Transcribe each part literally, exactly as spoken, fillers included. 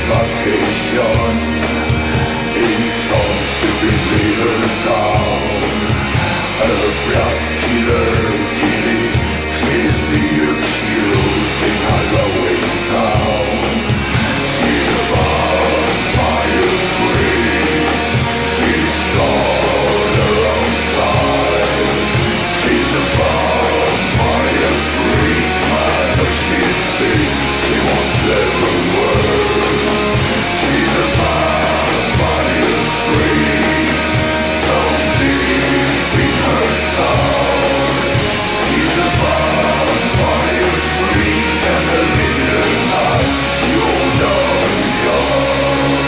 vacation in some stupid little town. A black killer killing, she's the accused in Halloween town. She's a vampire free, she's got her own style. She's a vampire free, man, she's sick, she wants clever words. She's a vampire free, so deep in her soul. She's a vampire free, and a little night you'll know you're.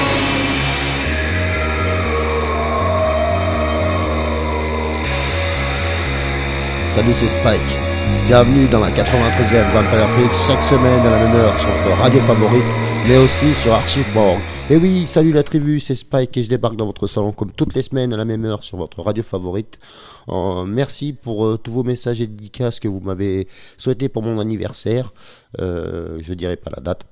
Salut, c'est Spike. Bienvenue dans la quatre-vingt-treizième Vampire Freak, chaque semaine à la même heure sur votre radio favorite, mais aussi sur Archive Borg. Et oui, salut la tribu, c'est Spike et je débarque dans votre salon comme toutes les semaines à la même heure sur votre radio favorite. Euh, merci pour euh, tous vos messages et dédicaces que vous m'avez souhaité pour mon anniversaire. Euh, je dirai pas la date.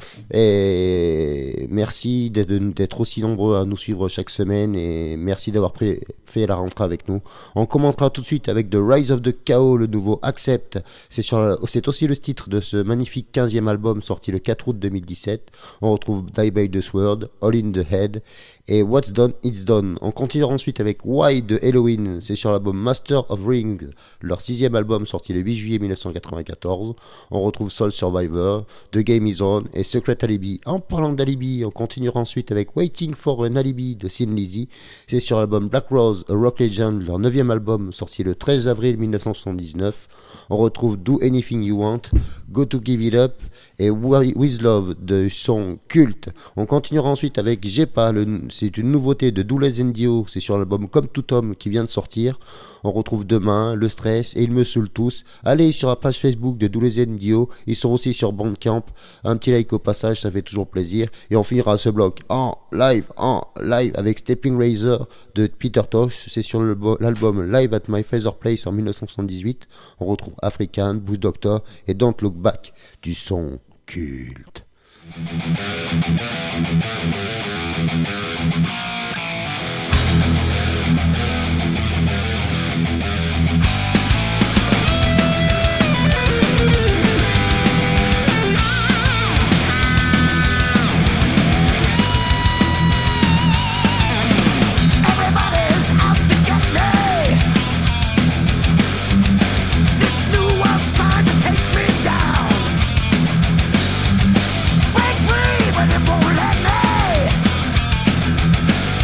Et merci d'être, d'être aussi nombreux à nous suivre chaque semaine et merci d'avoir pris, fait la rentrée avec nous. On commentera tout de suite avec The Rise of the Chaos, le nouveau Accept. C'est, sur la, c'est aussi le titre de ce magnifique quinzième album sorti le quatre août deux mille dix-sept. On retrouve Die by the Sword, All in the Head et What's Done, It's Done. On continuera ensuite avec Why de Halloween. C'est sur l'album Master of Rings, leur sixième album sorti le huit juillet mille neuf cent quatre-vingt-quatorze. On retrouve Soul Survivor, The Game Is On et Secret Alibi. En parlant d'Alibi, on continuera ensuite avec Waiting for an Alibi de Thin Lizzy. C'est sur l'album Black Rose, A Rock Legend, leur neuvième album sorti le treize avril mille neuf cent soixante-dix-neuf. On retrouve Do Anything You Want, Go to Give It Up et With Love de son Culte. On continuera ensuite avec J'ai pas, le, c'est une nouveauté de Doolez and Dio, c'est sur l'album Comme Tout Homme qui vient de sortir. On retrouve Demain, Le Stress et Ils me saoulent tous. Allez sur la page Facebook de Doolez and Dio, ils sont aussi sur Bandcamp. Un petit like au passage, ça fait toujours plaisir. Et on finira ce bloc en live, en live avec Stepping Razor de Peter Tosh. C'est sur le, l'album Live at My Father's Place en mille neuf cent soixante-dix-huit. On retrouve African, Bush Doctor et Don't Look Back du son Culte. Break free, but it won't let me.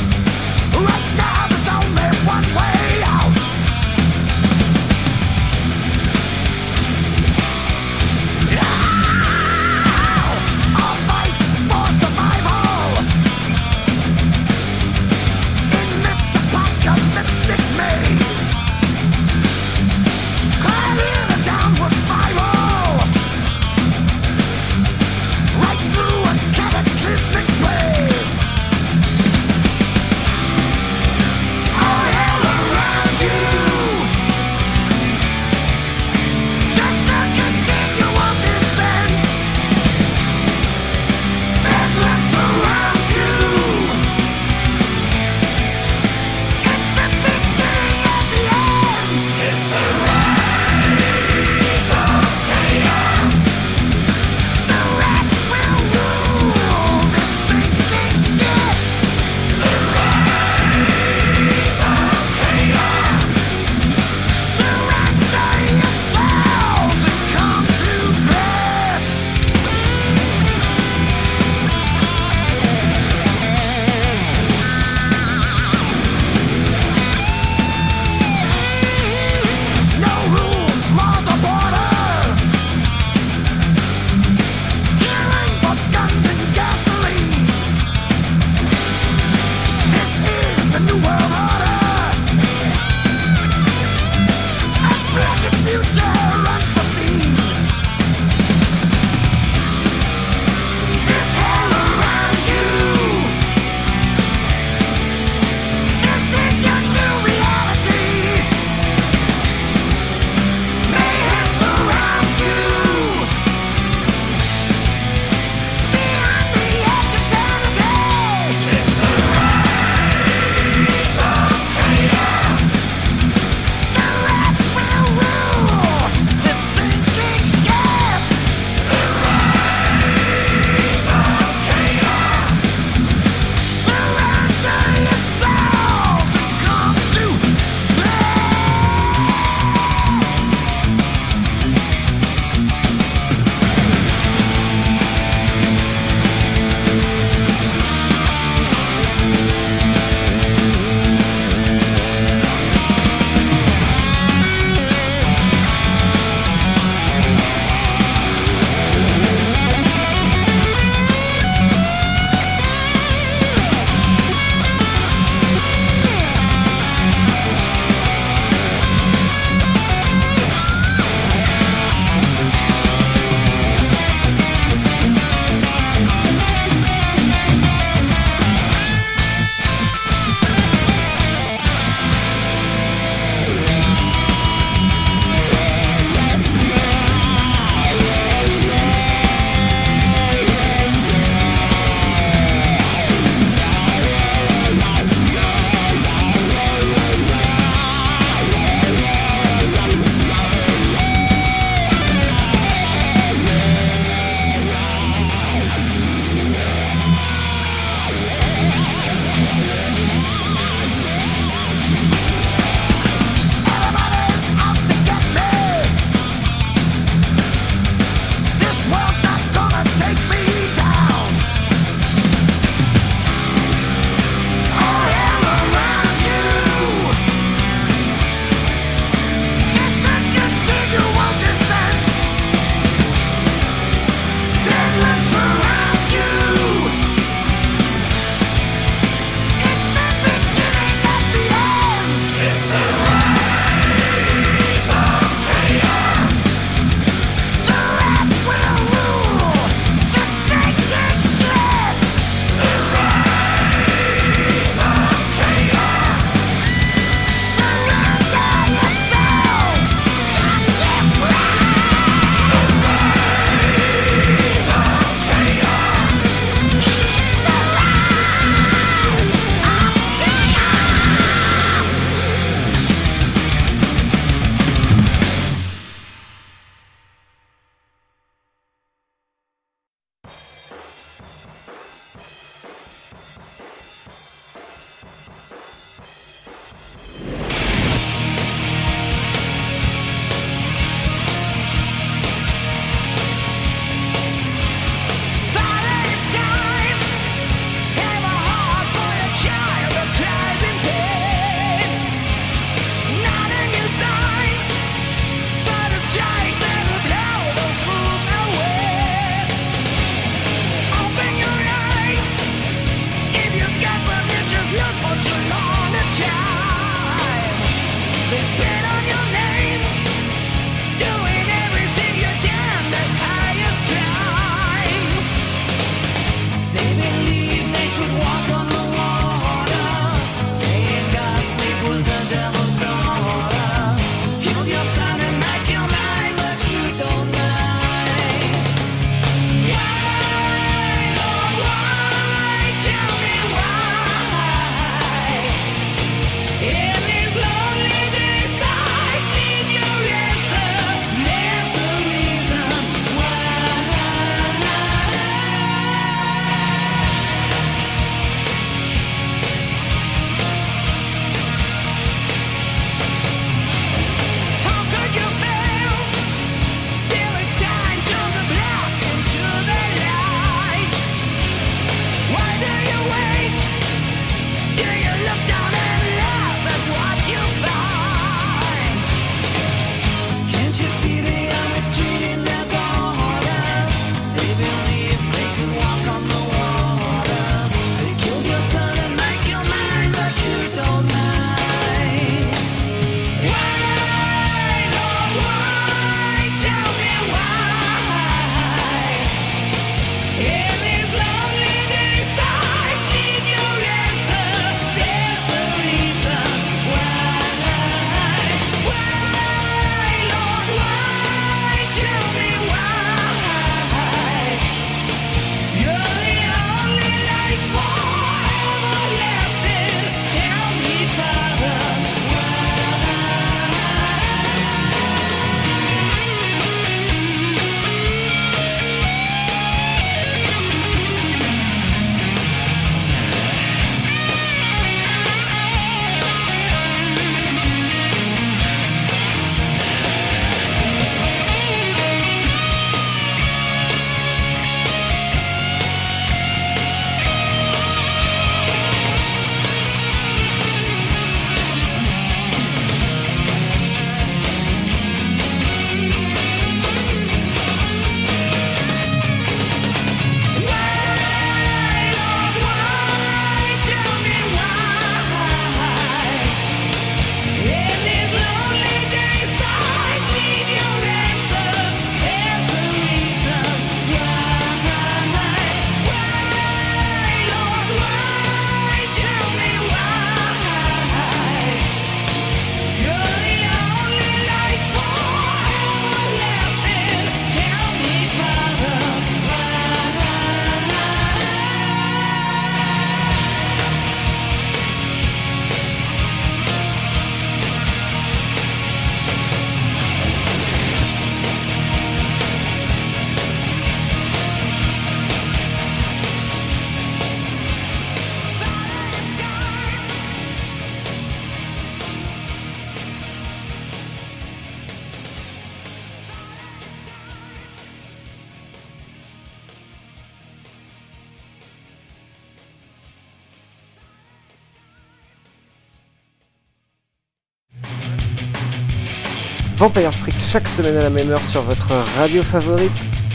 Vampire Freak chaque semaine à la même heure sur votre radio favorite.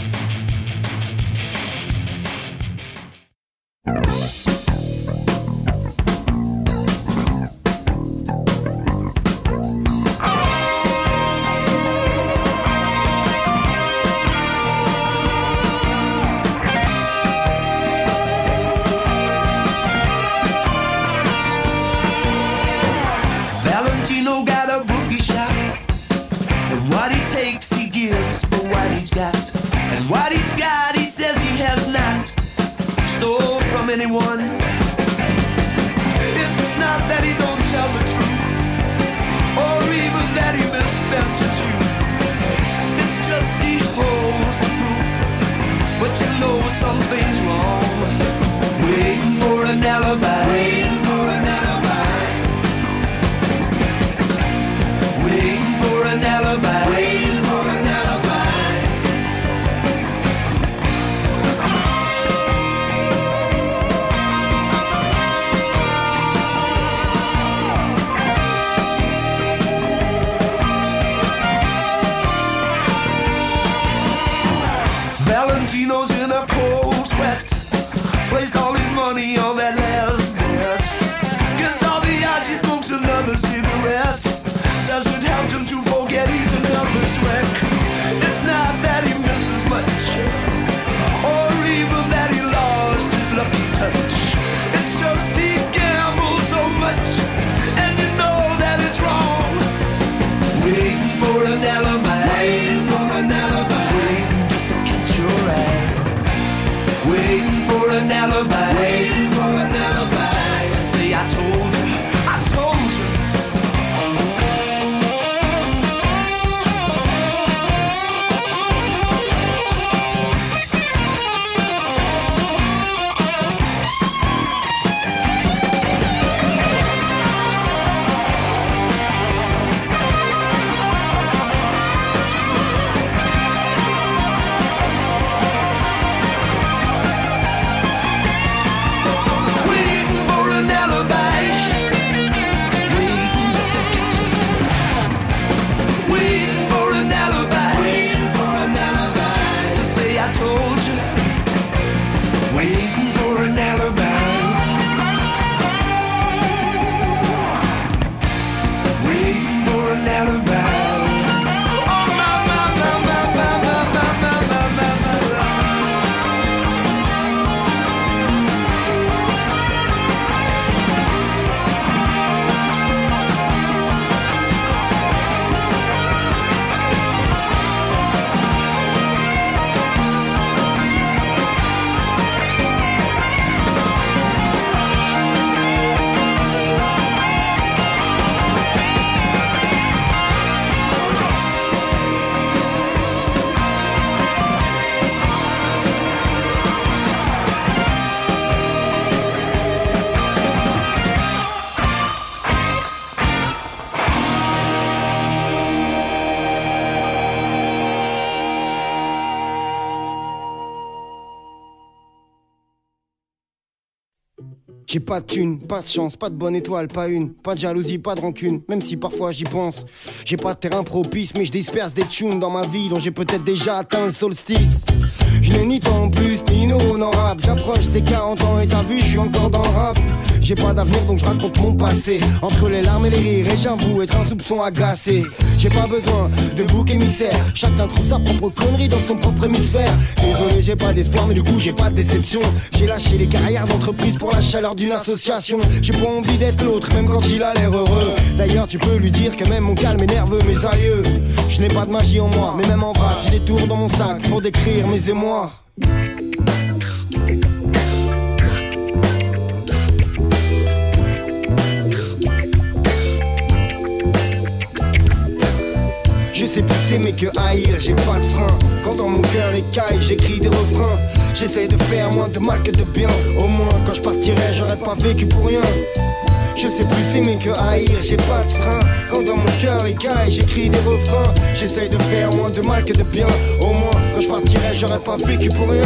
J'ai pas de thune, pas de chance, pas de bonne étoile, pas une. Pas de jalousie, pas de rancune, même si parfois j'y pense. J'ai pas de terrain propice, mais je disperse des tunes dans ma vie dont j'ai peut-être déjà atteint le solstice. Je n'ai ni temps en plus, ni neurones en rap. J'approche des quarante ans et t'as vu, je suis encore dans le rap. J'ai pas d'avenir donc je raconte mon passé. Entre les larmes et les rires, et j'avoue être un soupçon agacé. J'ai pas besoin de bouc émissaire. Chacun trouve sa propre connerie dans son propre hémisphère. Désolé, j'ai pas d'espoir, mais du coup j'ai pas de déception. J'ai lâché les carrières d'entreprise pour la chaleur d'une association. J'ai pas envie d'être l'autre, même quand il a l'air heureux. D'ailleurs, tu peux lui dire que même mon calme est nerveux, mes aïeux. Je n'ai pas de magie en moi, mais même en vrac, j'ai des tours dans mon sac pour décrire mes émois. Je sais plus s'aimer que haïr, j'ai pas de frein. Quand dans mon cœur écaille, j'écris des refrains. J'essaye de faire moins de mal que de bien. Au moins quand je partirai, j'aurais pas vécu pour rien. Je sais plus aimer que haïr, j'ai pas de frein. Quand dans mon cœur écaille, j'écris des refrains. J'essaye de faire moins de mal que de bien. Au moins quand je partirai, j'aurais pas vécu pour rien.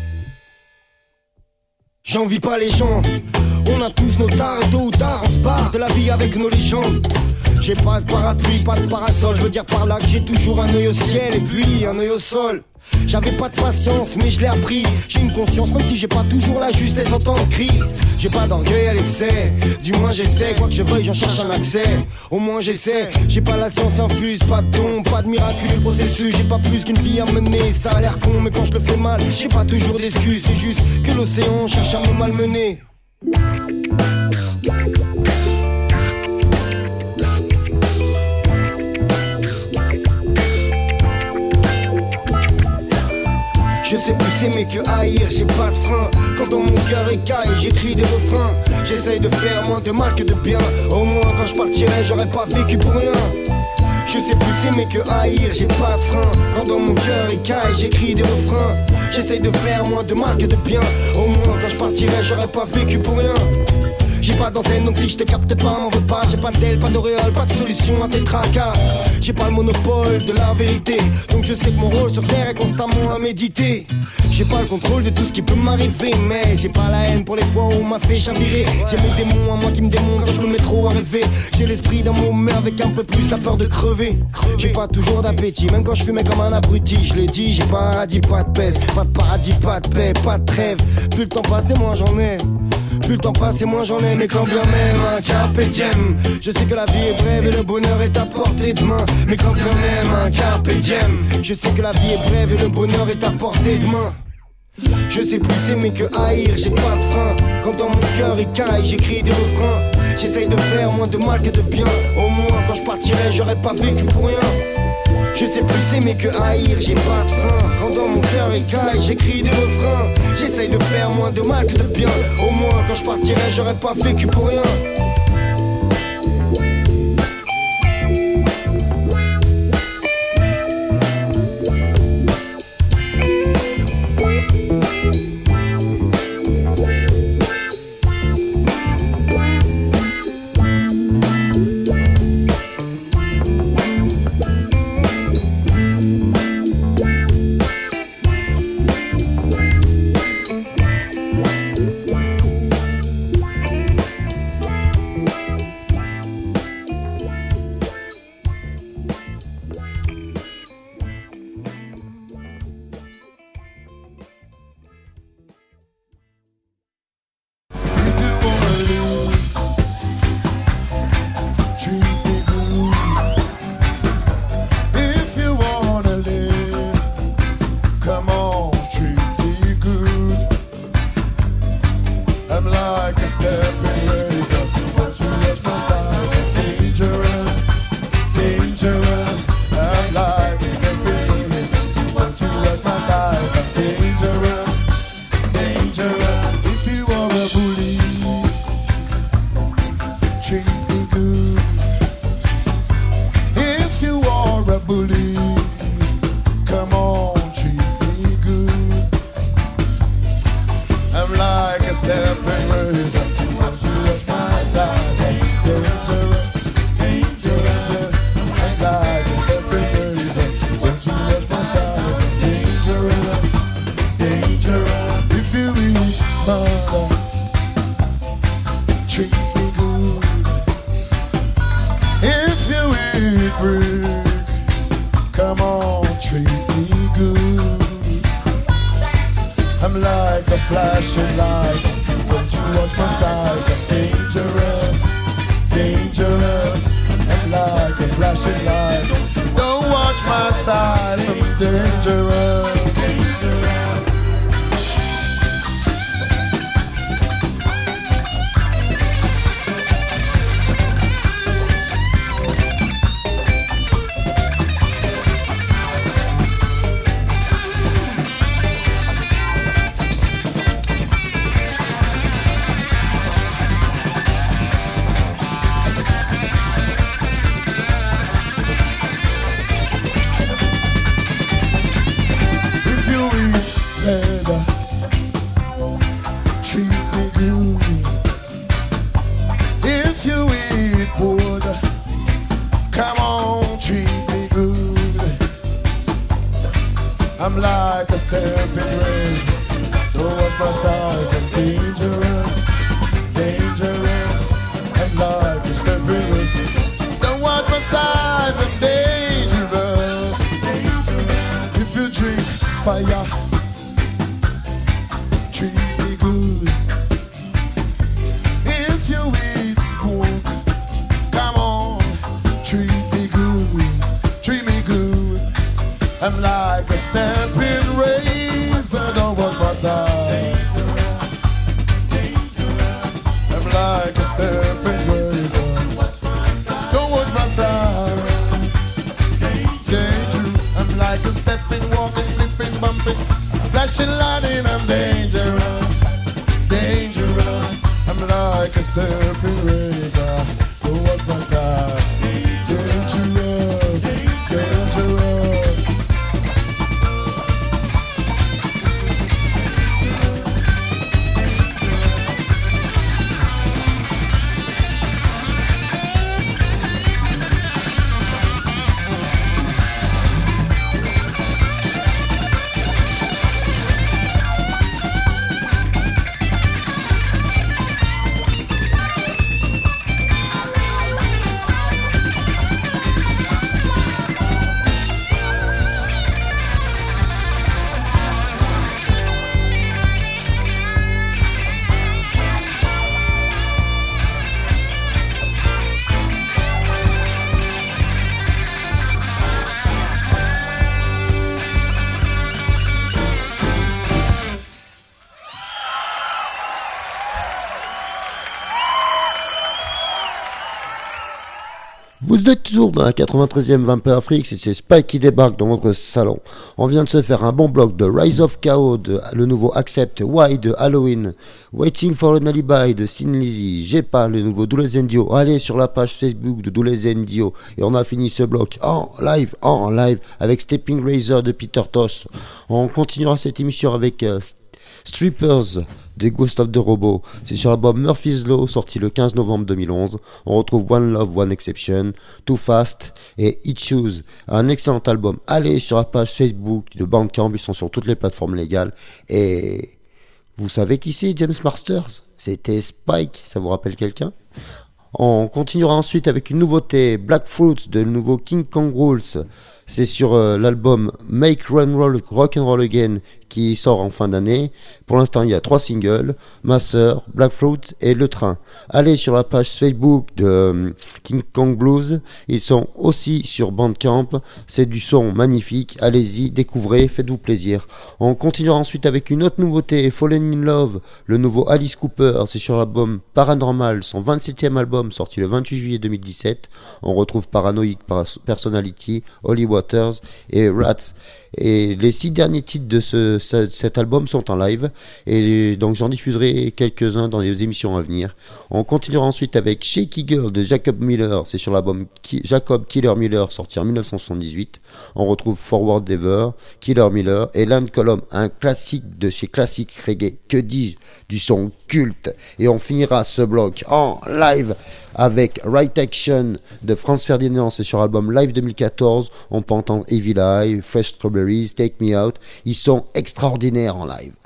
J'envie pas les gens. On a tous nos tares et tôt ou tard on se barre. de la vie avec nos légendes. J'ai pas de parapluie, pas de parasol. Je veux dire par là que j'ai toujours un œil au ciel et puis un œil au sol. J'avais pas de patience mais je l'ai apprise. J'ai une conscience même si j'ai pas toujours la justesse en temps de crise. J'ai pas d'orgueil à l'excès, du moins j'essaie. Quoi que je veuille j'en cherche un accès, au moins j'essaie. J'ai pas la science infuse, pas de don, pas de miraculeux processus. J'ai pas plus qu'une vie à mener, ça a l'air con mais quand je le fais mal j'ai pas toujours d'excuses. C'est juste que l'océan cherche à me malmener. Je sais plus s'aimer que haïr, j'ai pas de frein. Quand dans mon cœur écaille, j'écris des refrains. J'essaye de faire moins de mal que de bien. Au moins quand je partirai, j'aurais pas vécu pour rien. Je sais plus aimer que haïr, j'ai pas de frein. Quand dans mon cœur écaille, j'écris des refrains. J'essaye de faire moins de mal que de bien. Au moins quand je partirai, j'aurais pas vécu pour rien. J'ai pas d'antenne donc si je te capte pas m'en veux pas. J'ai pas d'aile, pas d'auréole, pas de solution à tes tracas. J'ai pas le monopole de la vérité, donc je sais que mon rôle sur terre est constamment à méditer. J'ai pas le contrôle de tout ce qui peut m'arriver, mais j'ai pas la haine pour les fois où on m'a fait chavirer. J'ai mes démons à moi qui me démontrent quand je me mets trop à rêver. J'ai l'esprit d'un mot mais avec un peu plus la peur de crever. J'ai pas toujours d'appétit, même quand je fumais comme un abruti. Je l'ai dit, j'ai pas un radis, pas de pèse, pas de paradis, pas de paix, pas de trêve. Plus le temps passe et moins j'en ai. Plus le temps passe et moins j'en ai, mais quand bien même un carpe diem. Je sais que la vie est brève et le bonheur est à portée de main. Mais quand bien même un carpe diem. Je sais que la vie est brève et le bonheur est à portée de main. Je sais plus aimer que haïr, j'ai pas de frein. Quand dans mon cœur écaille, j'écris des refrains. J'essaye de faire moins de mal que de bien. Au moins quand je partirai, j'aurais pas vécu pour rien. Je sais plus aimer que haïr, j'ai pas de frein. Quand dans mon cœur écaille, j'écris des refrains. J'essaye de faire moins de mal que de bien. Au moins quand je partirai, j'aurais pas vécu pour rien. I'm like a stepping root. Don't watch my size, I'm dangerous. If you drink fire, treat me good. If you eat smoke, come on, treat me good, treat me good. I'm like a stamping razor, don't watch my side. I'm like a stamping razor, don't watch my side. Danger, I'm like a stepping, walking, flipping, bumping, flashing lightning, I'm dangerous, dangerous. I'm like a stamping razor, don't watch my side. Dangerous, dangerous. Vous êtes toujours dans la quatre-vingt-treizième Vampire Freaks et c'est Spike qui débarque dans votre salon. On vient de se faire un bon bloc de Rise of Chaos, de, le nouveau Accept, Why de Halloween, Waiting for an Alibi de Sin Lizzy, J'ai pas le nouveau Doulez Dio. Allez sur la page Facebook de Doulez Dio et on a fini ce bloc en live, en live avec Stepping Razor de Peter Tosh. On continuera cette émission avec euh, Strippers des Ghost of the Robot. C'est sur l'album Murphy's Law sorti le quinze novembre deux mille onze. On retrouve One Love, One Exception, Too Fast et Issues. Un excellent album. Allez sur la page Facebook de Bandcamp, ils sont sur toutes les plateformes légales. Et vous savez qui c'est, James Masters? C'était Spike, ça vous rappelle quelqu'un? On continuera ensuite avec une nouveauté, Black Fruits de nouveau King Kong Rules. C'est sur euh, l'album Make Run Roll Rock and Roll Again qui sort en fin d'année. Pour l'instant, il y a trois singles, Ma Sœur, Black Fruit et Le Train. Allez sur la page Facebook de euh, King Kong Blues. Ils sont aussi sur Bandcamp. C'est du son magnifique. Allez-y, découvrez, faites-vous plaisir. On continuera ensuite avec une autre nouveauté, Fallen in Love, le nouveau Alice Cooper. C'est sur l'album Paranormal, son vingt-septième album sorti le vingt-huit juillet deux mille dix-sept. On retrouve Paranoid Personality, Holy Waters et Rats. Et les six derniers titres de ce, ce, cet album sont en live, et donc j'en diffuserai quelques-uns dans les émissions à venir. On continuera ensuite avec Shaky Girl de Jacob Miller, c'est sur l'album Ki- Jacob Killer Miller sorti en dix-neuf cent soixante-dix-huit. On retrouve Forward Ever, Killer Miller et Land Column, un classique de chez Classic Reggae, que dis-je, du son culte. Et on finira ce bloc en live avec Right Action de Franz Ferdinand, c'est sur l'album Live deux mille quatorze. On peut entendre Evil Eye, Fresh Strawberries, Take Me Out. Ils sont extraordinaires en live.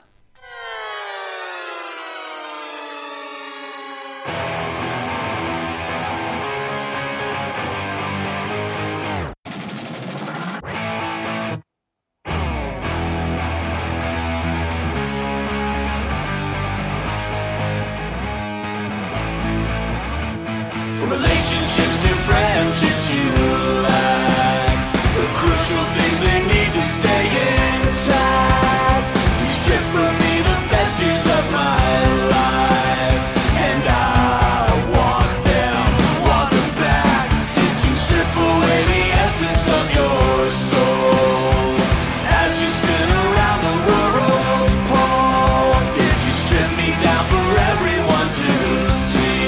Relationships to friendships you like, the crucial things they need to stay intact. You strip from me the best years of my life, and I want them, want them back. Did you strip away the essence of your soul as you spin around the world's pole? Did you strip me down for everyone to see?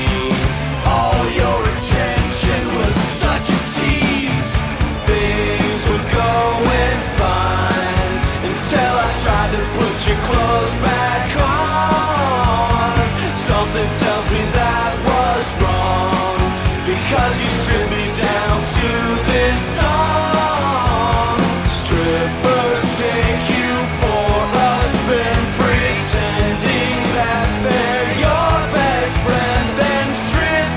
Attention was such a tease. Things were going fine until I tried to put your clothes back on. Something tells me that was wrong, because you stripped me down to this song. Strippers take you for a spin, pretending that they're your best friend, then strip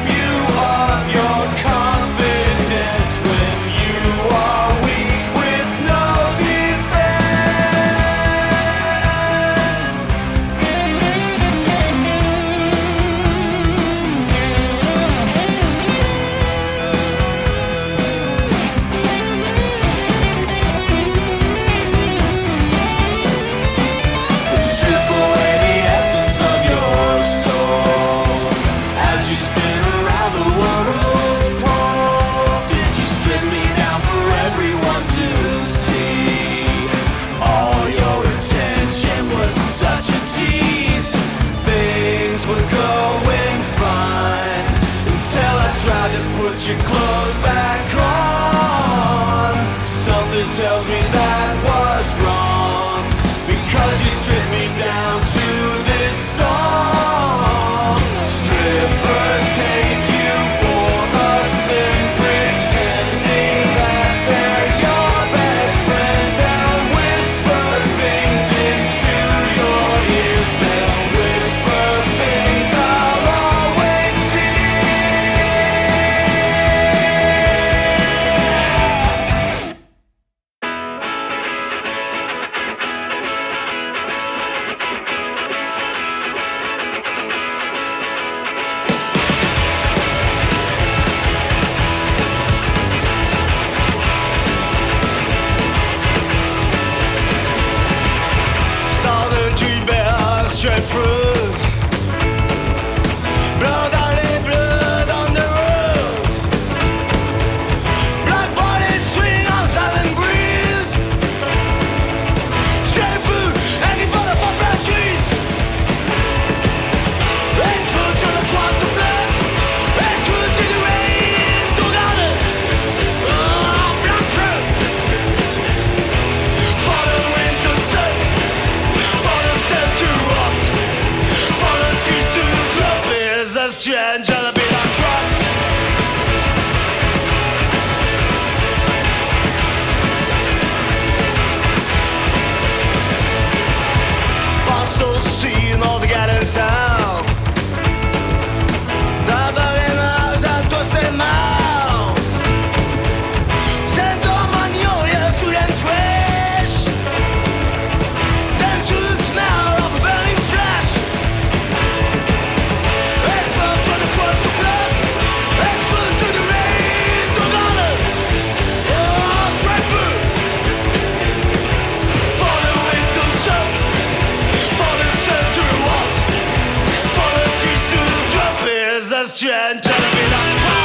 me down to this song. Strippers take you for a spin, pretending that they're your best friend. They'll whisper things into your ears. They'll whisper things I'll always saw the dream bear straight through. Blood alley, blood on the road. Black bodies swing on southern breeze. Straight through, hanging for the poplar trees. Race through till across the blood. Race through to the rain. Don't got it. Oh, blood through. For the winter sun. For the sun to rot. For the trees to drop. Is a stranger to be like truck. Past those seeing all the gallons out. D'abord les nages à toi c'est mal. Sento magnolia sweet and fresh. Dance to the smell of a burning flesh. Let's run to the cross the blood. Let's run to the rain. Don't got it. Oh, straight through. For the winter sun. For the sun to rot. For the trees to drop. Is a stranger to be like truck.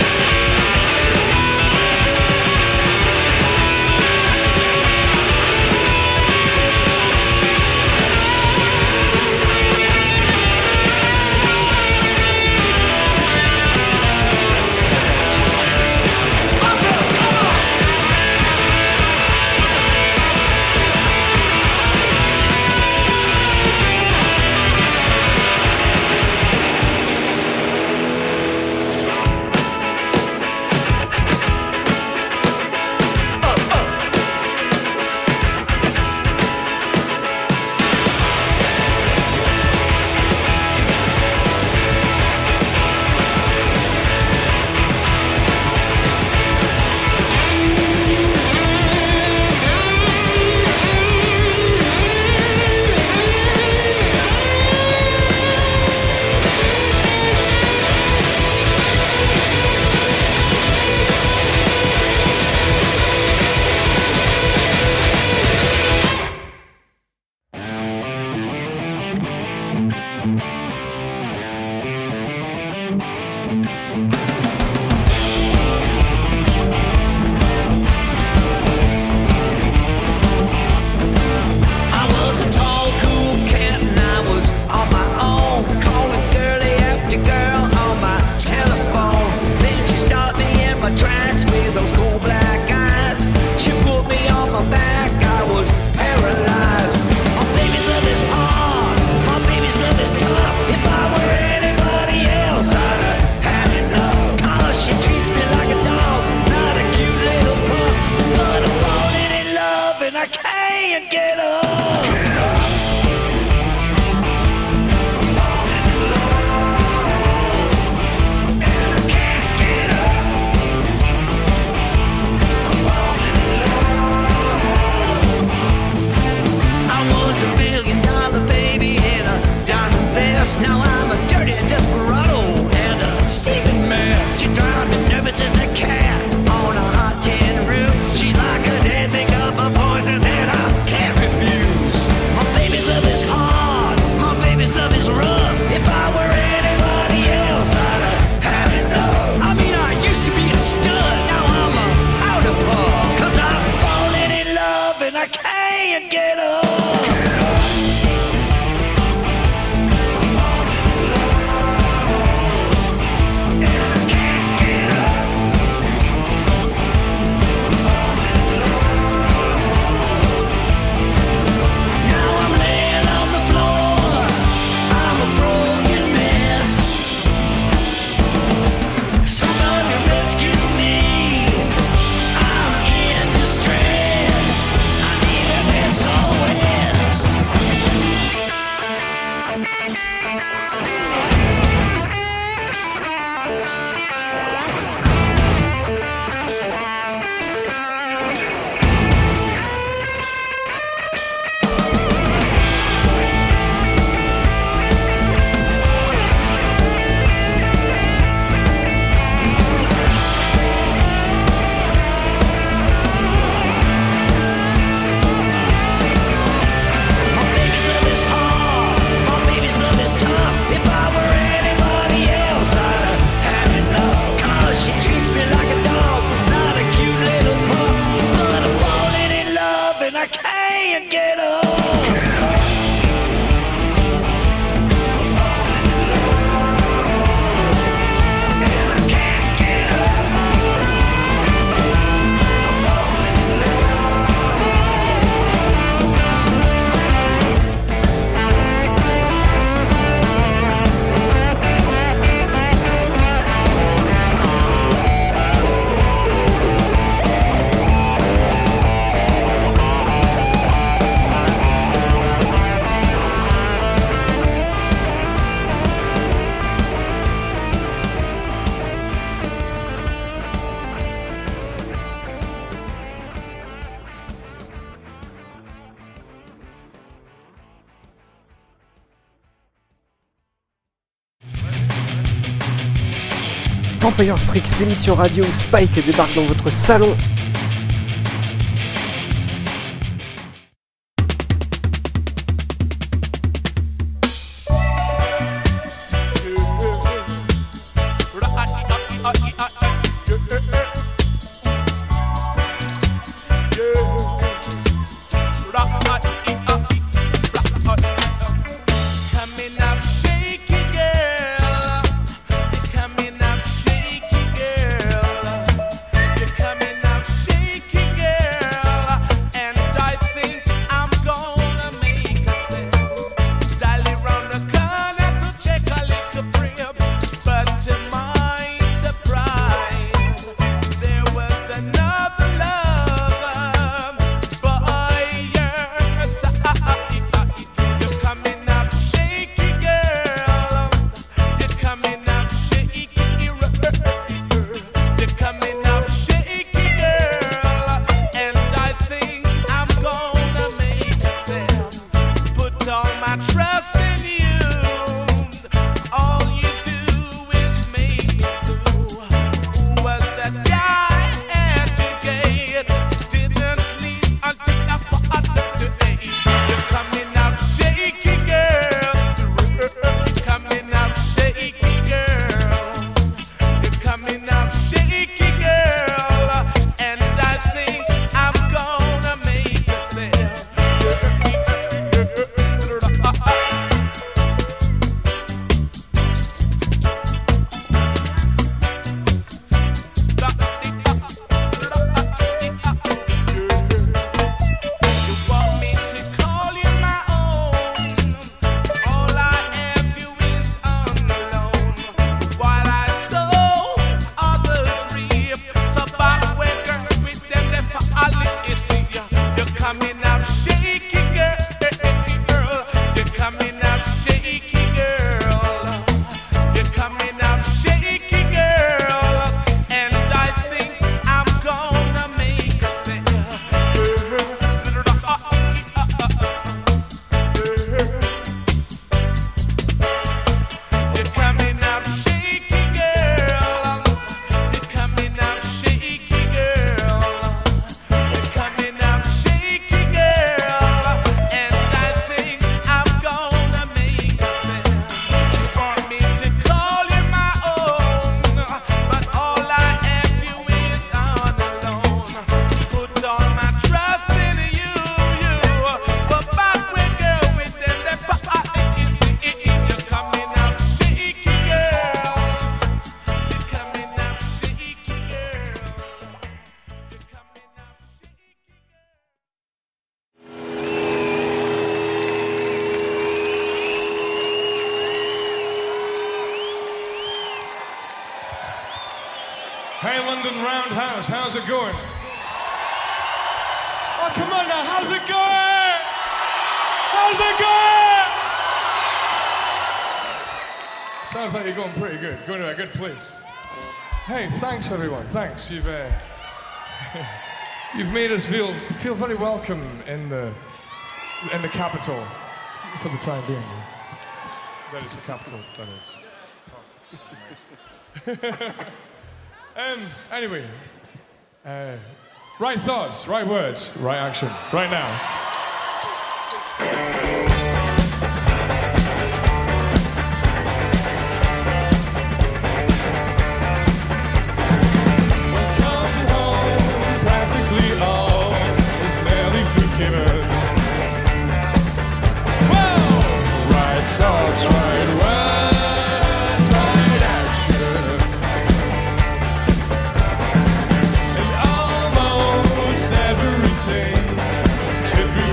I was a tall, cool cat and I was on my own, calling girlie after girl on my telephone. Then she stopped me in my tracks with those cool black eyes. She put me on my back, I was paralyzed. My baby's love is hard, my baby's love is tough. If I were anybody else, I'd have had enough. 'Cause she treats me like a dog, not a cute little pup. But I'm falling in love and I can't get up. I was a billion dollar baby in a diamond vest. Now I'm a dirty desperado and a steaming mess. She drives me nervous as a cat on a hot tin roof. She's like a deadly cup of poison that I can't refuse. My baby's love is hard, my baby's love is rough. If I were anybody else, I'd have had enough. I mean, I used to be a stud, now I'm a powder puff. 'Cause I'm falling in love and I can't get up. Now I'm laying on Vampire Freaks, l'émission radio où Spike débarque dans votre salon. Hey, London Roundhouse, how's it going? Oh, come on now, how's it going? How's it going? Sounds like you're going pretty good, going to a good place. Hey, thanks everyone, thanks. You've uh, you've made us feel feel very welcome in the in the capital for the time being. That is the capital, that is. Um, anyway, uh, right thoughts, right words, right action, right now. Welcome home, practically all is nearly forgiven. Whoa! Right thoughts, right words, right action. Everything could be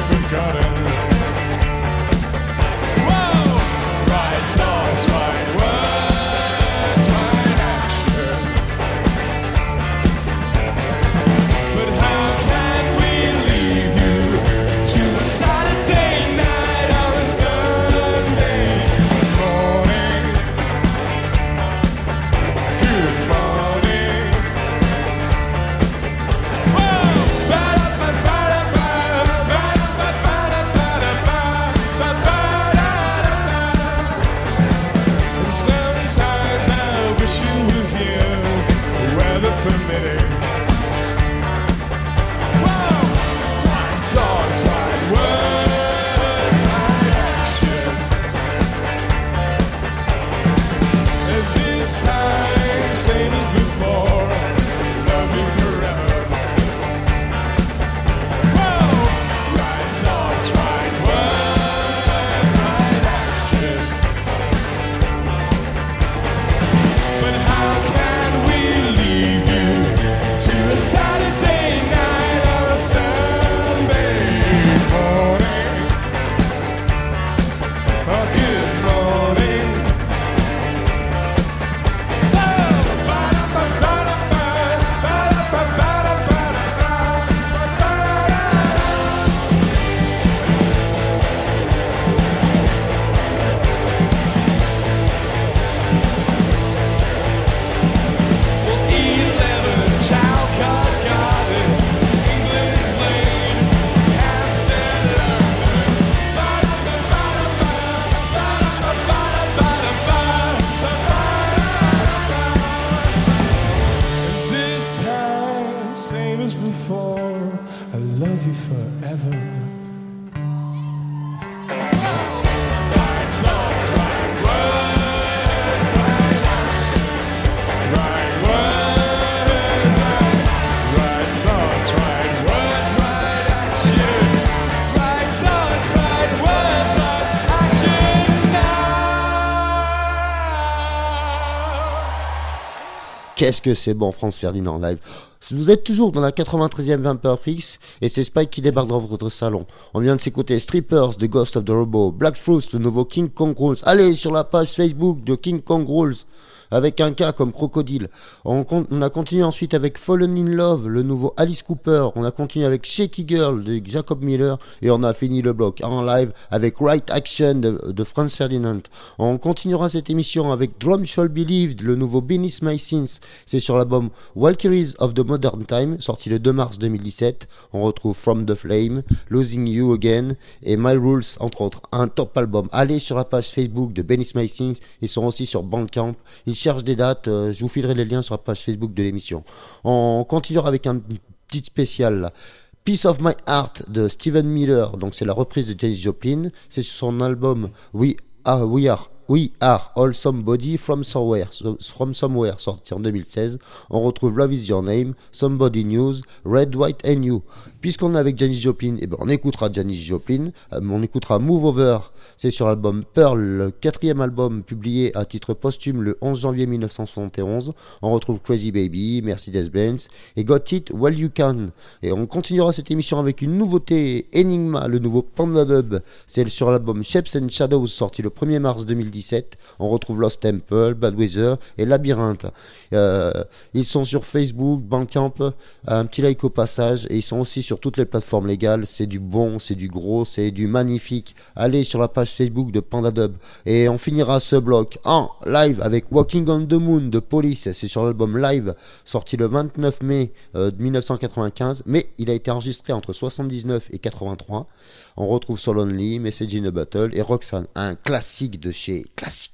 qu'est-ce que c'est bon, Franz Ferdinand live. Vous êtes toujours dans la quatre-vingt-treizième Vampirefix et c'est Spike qui débarque dans votre salon. On vient de s'écouter Strippers de Ghost of the Robot, Black Fruit, le nouveau King Kong Rules. Allez sur la page Facebook de King Kong Rules avec un K comme crocodile. On, con- on a continué ensuite avec Fallen in Love, le nouveau Alice Cooper. On a continué avec Shaky Girl de Jacob Miller et on a fini le bloc en live avec Right Action de, de Franz Ferdinand. On continuera cette émission avec Drum Shall Believed, le nouveau Beneath My Sins. C'est sur l'album Valkyries of the Modern Time, sorti le deux mars deux mille dix-sept. On retrouve From the Flame, Losing You Again et My Rules, entre autres. Un top album. Allez sur la page Facebook de Beneath My Sins. Ils sont aussi sur Bandcamp. Ils cherchent des dates. Euh, je vous filerai les liens sur la page Facebook de l'émission. On continuera avec un petit spécial là. Piece of My Heart de Steven Miller. Donc c'est la reprise de Janis Joplin. C'est sur son album We Are, We Are We Are All Somebody From Somewhere, From Somewhere, sorti en deux mille seize. On retrouve Love Is Your Name, Somebody News, Red, White and You. Puisqu'on est avec Janis Joplin, eh ben on écoutera Janis Joplin, euh, on écoutera Move Over, c'est sur l'album Pearl, le quatrième album publié à titre posthume le onze janvier mille neuf cent soixante et onze. On retrouve Crazy Baby, Mercedes-Benz et Got It While You Can. Et on continuera cette émission avec une nouveauté, Enigma, le nouveau Panda Dub, c'est sur l'album Shapes and Shadows, sorti le premier mars deux mille dix-sept. On retrouve Lost Temple, Bad Weather et Labyrinthe. Euh, ils sont sur Facebook, Bandcamp, un petit like au passage, et ils sont aussi sur toutes les plateformes légales. C'est du bon, c'est du gros, c'est du magnifique. Allez sur la page Facebook de Panda Dub. Et on finira ce bloc en live avec Walking on the Moon de Police. C'est sur l'album Live, sorti le vingt-neuf mai euh, mille neuf cent quatre-vingt-quinze, mais il a été enregistré entre soixante-dix-neuf et quatre-vingt-trois. On retrouve So Lonely, Message in a Bottle et Roxanne, un classique de chez classique.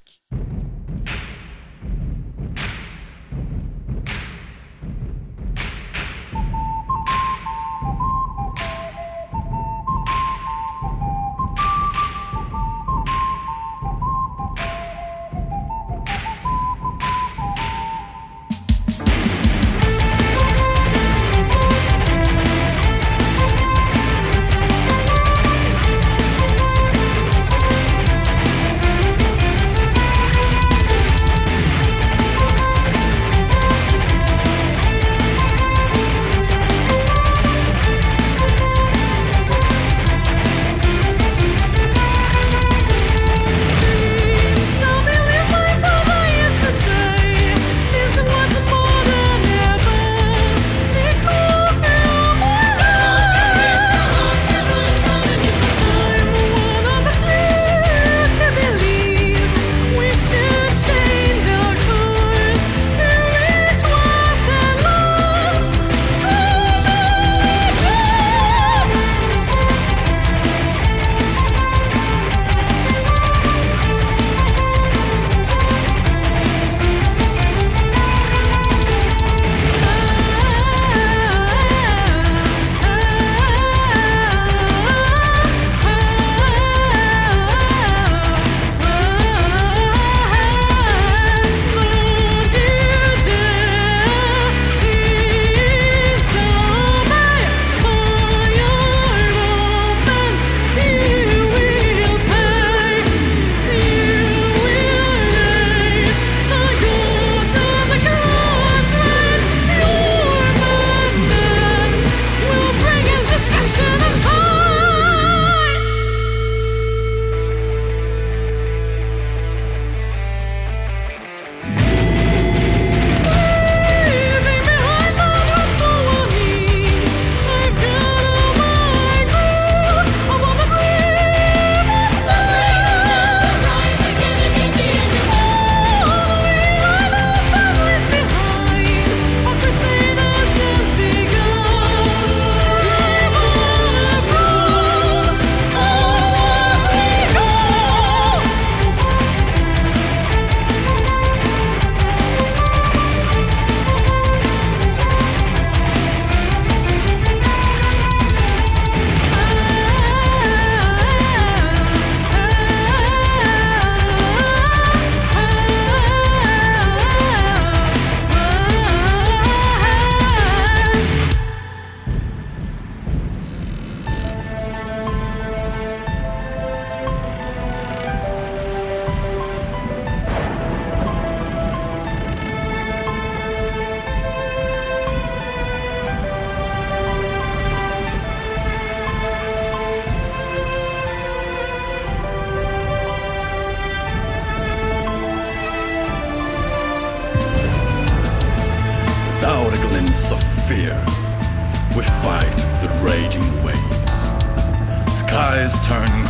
Thank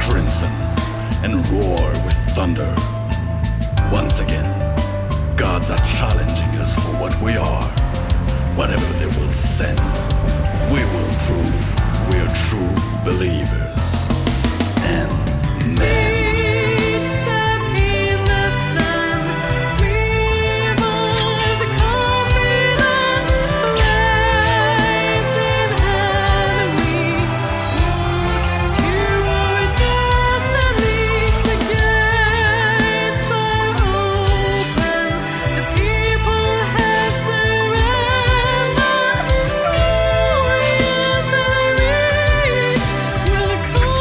crimson and roar with thunder. Once again, gods are challenging us for what we are. Whatever they will send, we will prove we're true believers and men. Will come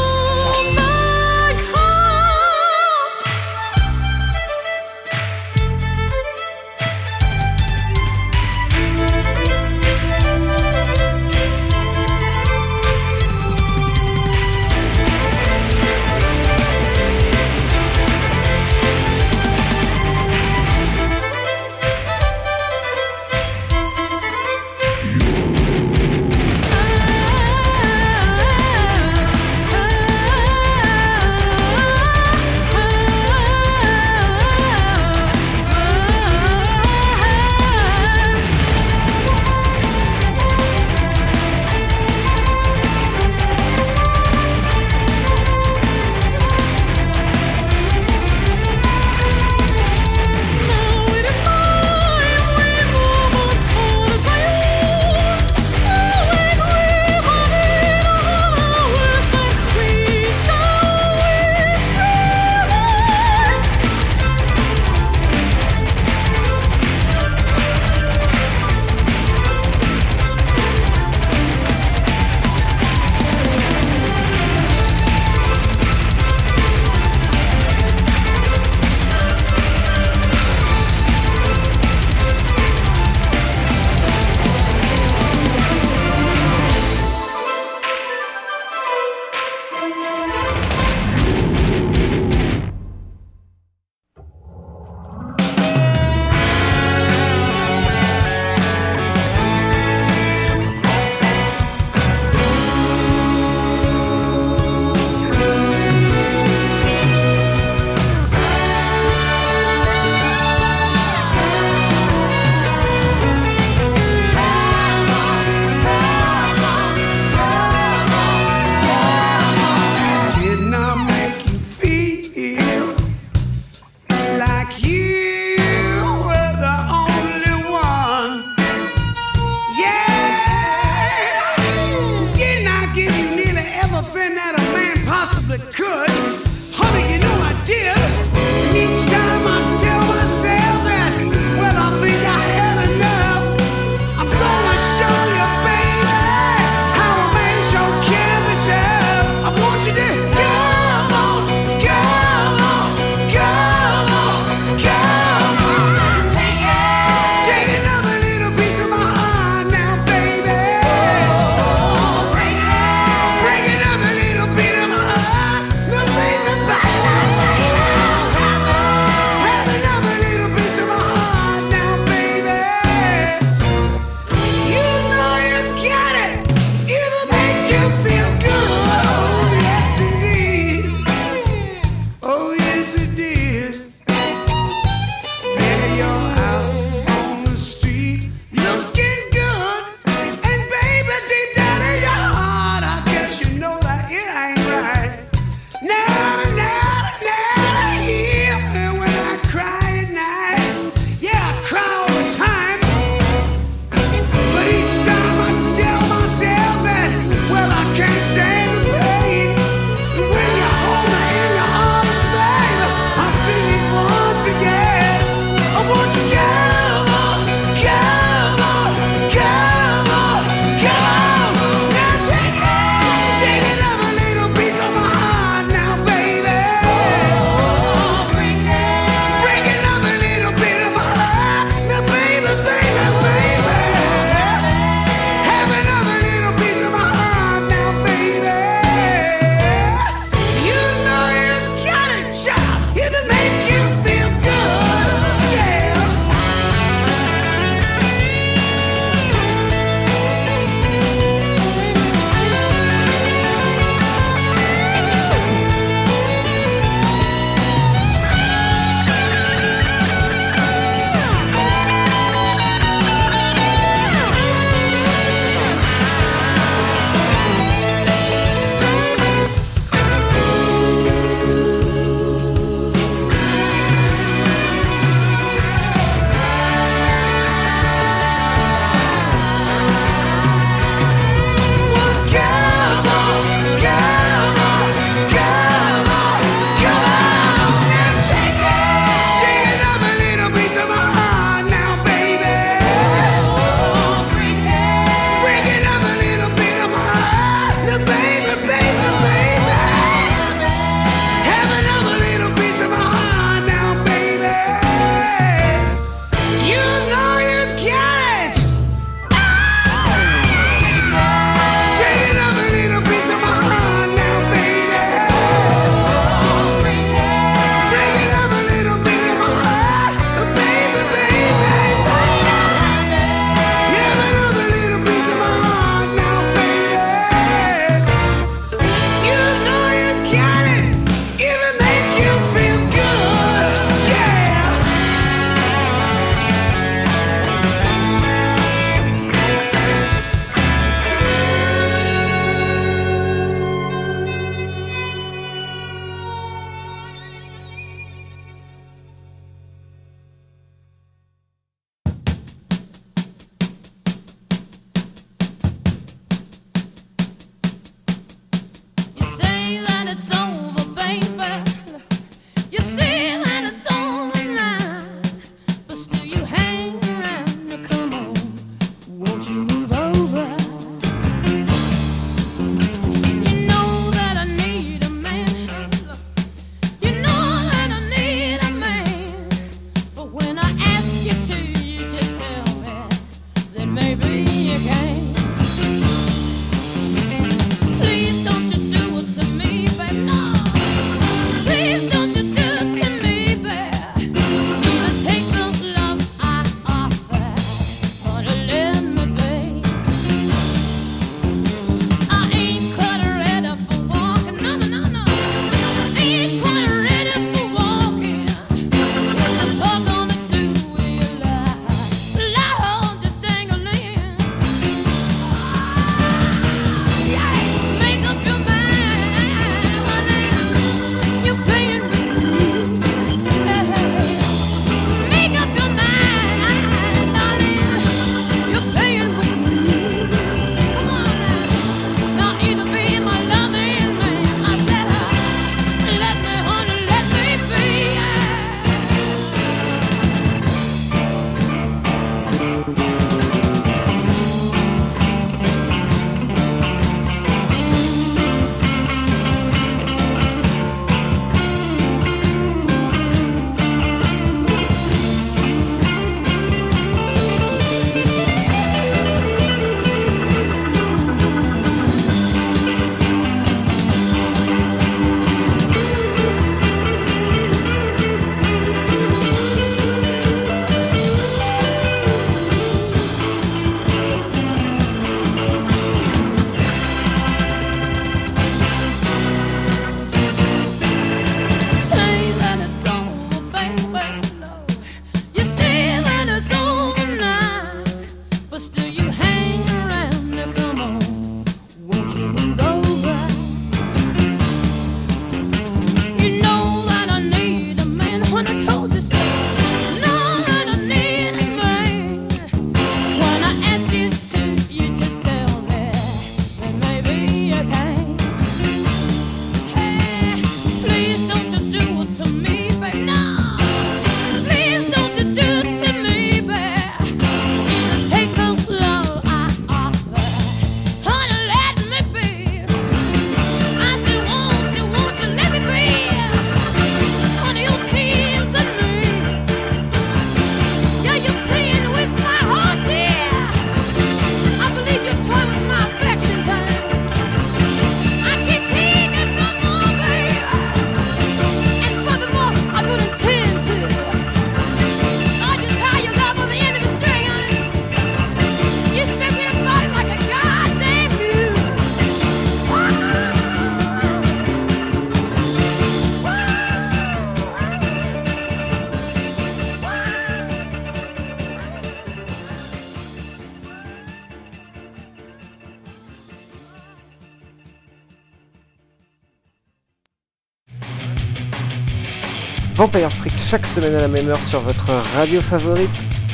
Vampire Freak chaque semaine à la même heure sur votre radio favorite.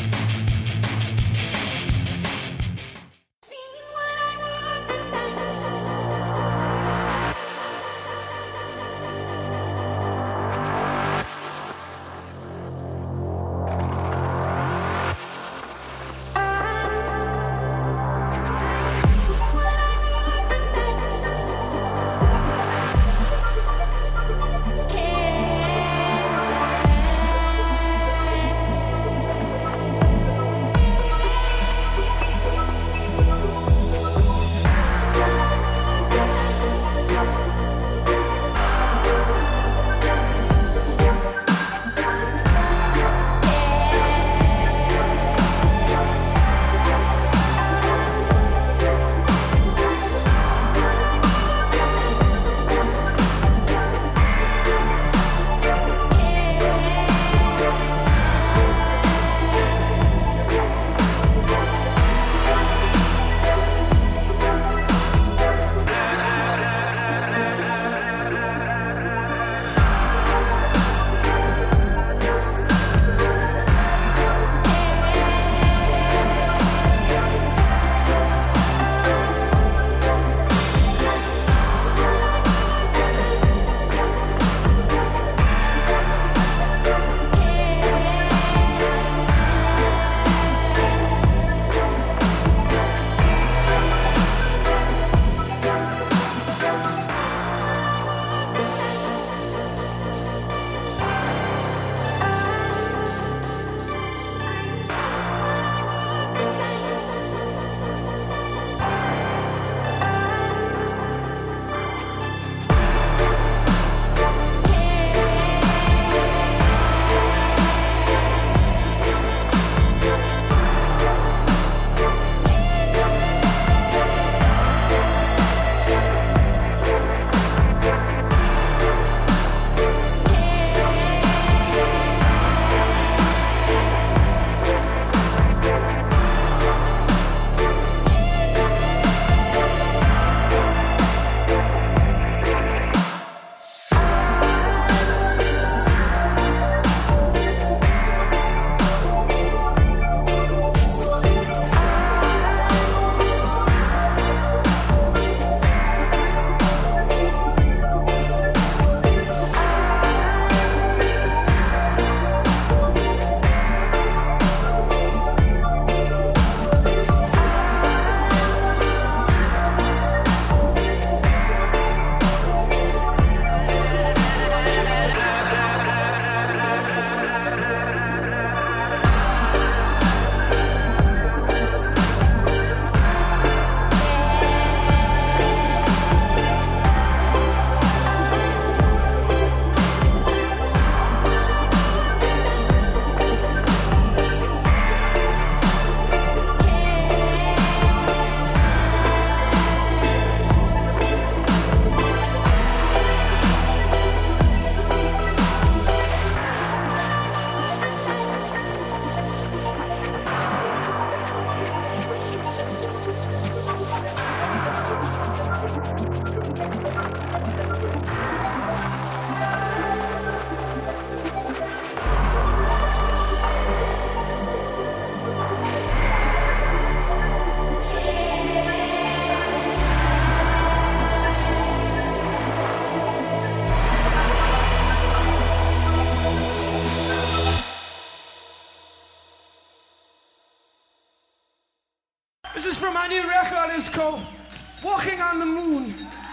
This is from my new record. It's called Walking on the Moon.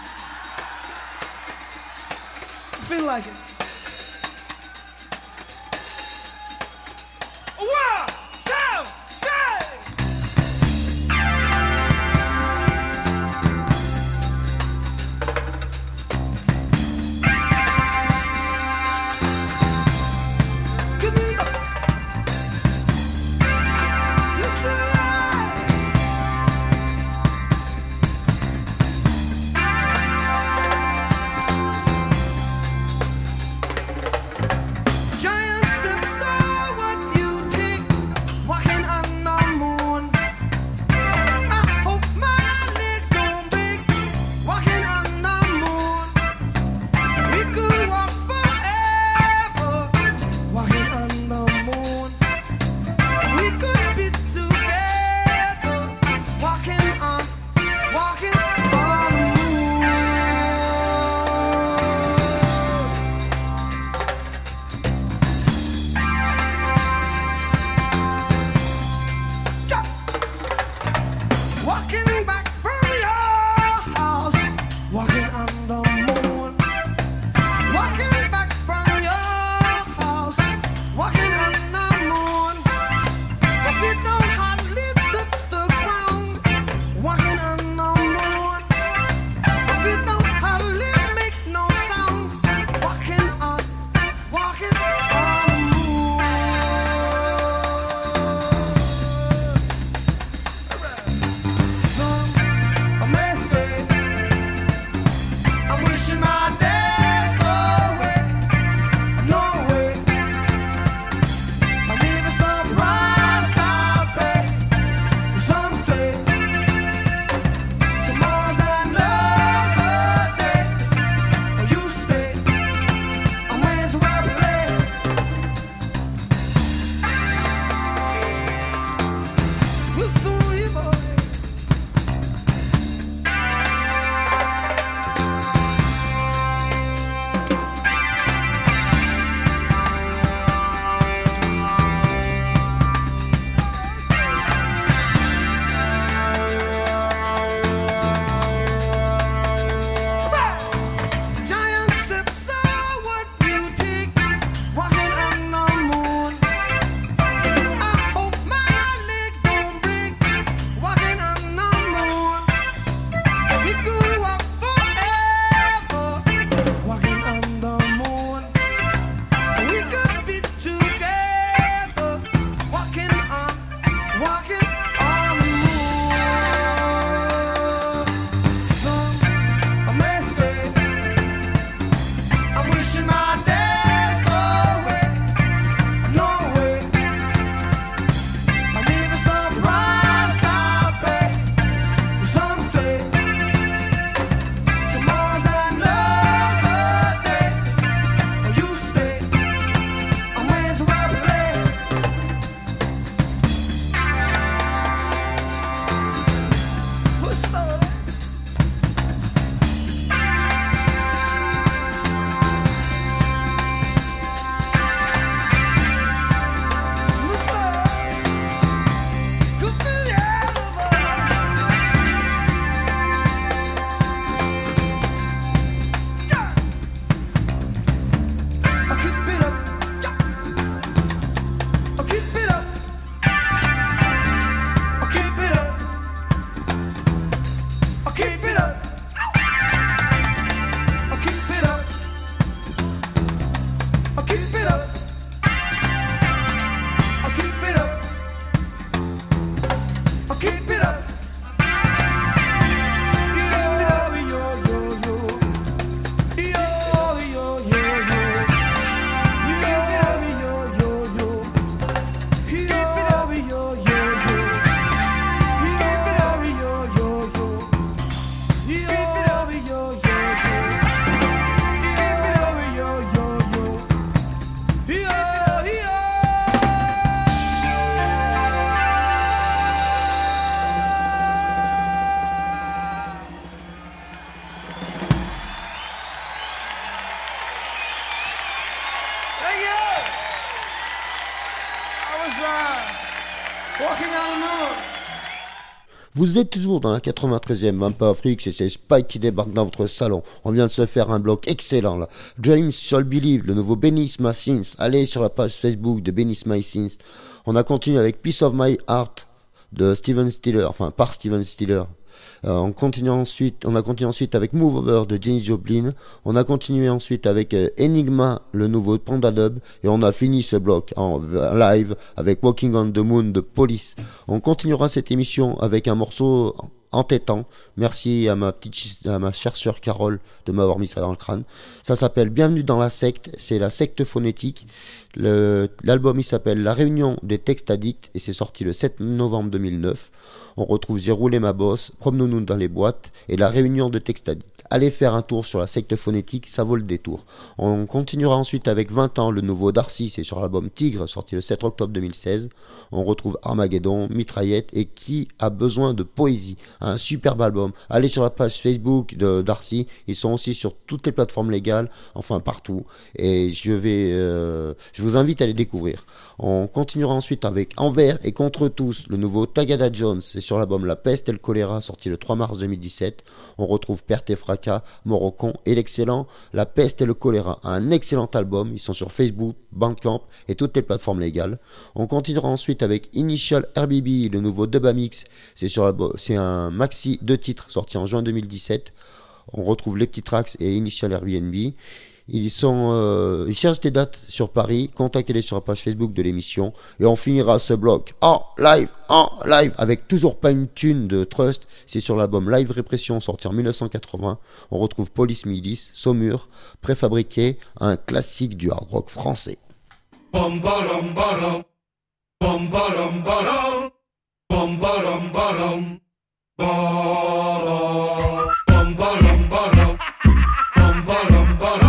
I feel like it. One, two, three. Giant steps are what you take. That's right. Walking on the moon. Vous êtes toujours dans la quatre-vingt-treizième Vampire Freaks et c'est Spike qui débarque dans votre salon. On vient de se faire un bloc excellent là. James Shall Believe, le nouveau Beneath My Sins. Allez sur la page Facebook de Beneath My Sins. On a continué avec Piece of My Heart de Steven Stiller, enfin par Steven Stiller. Euh, on continue ensuite, on a continué ensuite avec Move Over de Janis Joplin. On a continué ensuite avec euh, Enigma, le nouveau Panda Dub, et on a fini ce bloc en live avec Walking on the Moon de Police. On continuera cette émission avec un morceau entêtant. Merci à ma petite, à ma chère sœur Carole de m'avoir mis ça dans le crâne. Ça s'appelle Bienvenue dans la secte. C'est la secte phonétique. Le, l'album il s'appelle La Réunion des Textes Addicts et c'est sorti le sept novembre deux mille neuf. On retrouve J'ai roulé ma bosse, Promenons-nous dans les boîtes et La Réunion de Textes Addicts. Allez faire un tour sur la secte phonétique, ça vaut le détour. On continuera ensuite avec vingt ans, le nouveau Darcy, c'est sur l'album Tigre, sorti le sept octobre deux mille seize. On retrouve Armageddon, Mitraillette et Qui a besoin de poésie, un superbe album. Allez sur la page Facebook de Darcy, ils sont aussi sur toutes les plateformes légales, enfin partout. Et je vais, euh, je vous invite à les découvrir. On continuera ensuite avec Envers et Contre tous, le nouveau Tagada Jones, c'est sur l'album La Peste et le Choléra, sorti le trois mars deux mille dix-sept. On retrouve Perte et Fracas, Morocon et l'excellent La Peste et le Choléra, un excellent album. Ils sont sur Facebook, Bandcamp et toutes les plateformes légales. On continuera ensuite avec Initial R B B, le nouveau Dubamix, c'est sur l'album, c'est un maxi de titres sorti en juin deux mille dix-sept. On retrouve les petits tracks et Initial Airbnb. Ils sont, euh, ils cherchent des dates sur Paris. Contactez-les sur la page Facebook de l'émission et on finira ce bloc en live, en live avec toujours pas une thune de Trust. C'est sur l'album Live Répression sorti en dix-neuf cent quatre-vingts. On retrouve Police Milice, Saumur, Préfabriqué, un classique du hard rock français. Bum balum balum, bum balum balum, bum balum balum, balum, bum balum balum, bum balum balum.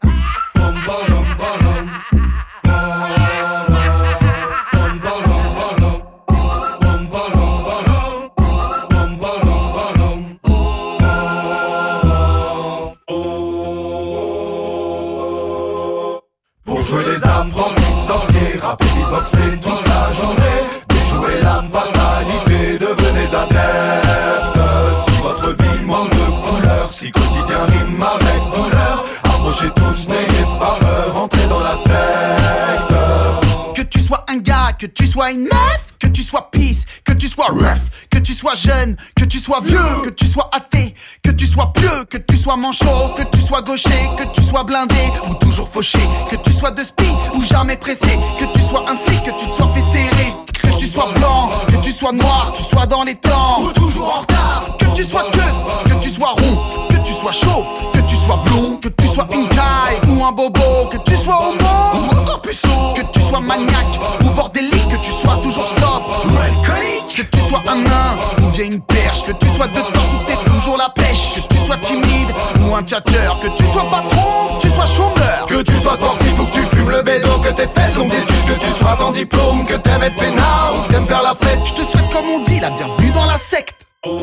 Jouer les apprentis sorciers, rapper, beatboxer toute la journée, déjouer la fatalité, devenez adeptes. Si votre vie manque de couleur, si quotidien rime avec douleur, approchez tous, n'ayez pas peur, entrez dans la secte. Que tu sois un gars, que tu sois une meuf, que tu sois pisse, que tu sois ref, que tu sois jeune, que tu sois vieux, que tu sois athée, que tu sois pieux, que tu sois manchot, que tu sois gaucher, que tu sois blindé ou toujours fauché, que tu sois de spi ou jamais pressé, que tu sois un flic, que tu te sois fait serrer, que tu sois blanc, que tu sois noir, que tu sois dans les temps ou toujours en retard, que tu sois queue, que tu sois rond, que tu sois chauve, que tu sois blond, que tu sois une caille ou un bobo, que tu sois homo ou encore puceau, que tu sois maniaque ou bordélique, que tu sois toujours sobre ou alcoolique, que tu sois un nain ou bien une perche, que tu sois de torse ou t'es toujours la pêche, que tu sois timide ou un tchatcheur, que tu sois patron, que tu sois chômeur, que tu sois sportif ou que tu fumes le bédo, que t'aies fait de longues études, que tu sois sans diplôme, que t'aimes être peinard ou que t'aimes faire la fête. Je te souhaite, comme on dit, la bienvenue dans la secte.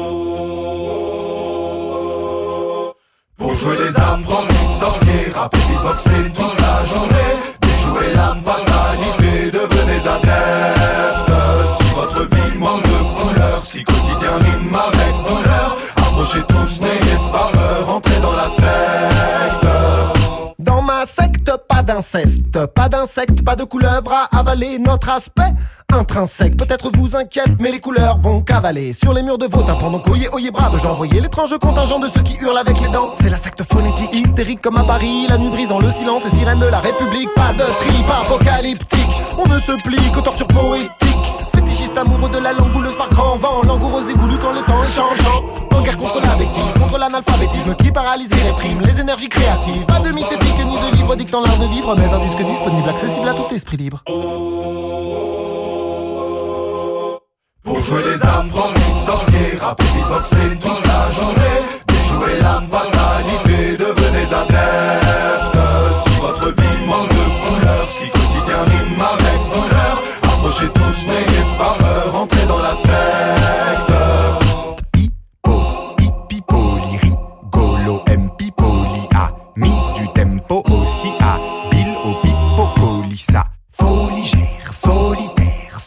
Pour jouer les apprentis sorciers, rapper, beatboxer toute la journée, déjouer la fatalité, devenez adeptes. Si votre vie manque de couleur, si quotidien rime avec douleur, approchez tous, n'ayez pas peur, entrez dans la secte. Dans ma secte, pas d'inceste, pas d'insectes, pas de couleuvre à avaler. Notre aspect intrinsèque peut-être vous inquiète, mais les couleurs vont cavaler sur les murs de vos tympans. Donc oyez, oyez brave, j'envoyais l'étrange contingent de ceux qui hurlent avec les dents. C'est la secte phonétique, hystérique comme à Paris, la nuit brisant le silence, les sirènes de la République. Pas de trip apocalyptique, on ne se plie qu'aux tortures poétiques. Fétichiste amoureux de la langue bouleuse par grand vent, langoureux et goulu quand le temps est changeant. En guerre contre la bêtise, contre l'analphabétisme qui paralyse et réprime les énergies créatives. Pas de mythe épique ni de livre dictant l'art de vivre, mais un disque disponible, accessible à tout esprit libre. Pour jouer les apprentis sorciers, rapper, beatboxer toute la journée, déjouer la fatalité, devenez adeptes. Si votre vie manque de couleur, si quotidien rime avec douleur, approchez tous, n'ayez pas peur, entrez dans la secte. Hippo, hippipoli, rigolo, empipoli, ami du tempo aussi, habile au pipocolissa, foligère, solitaire,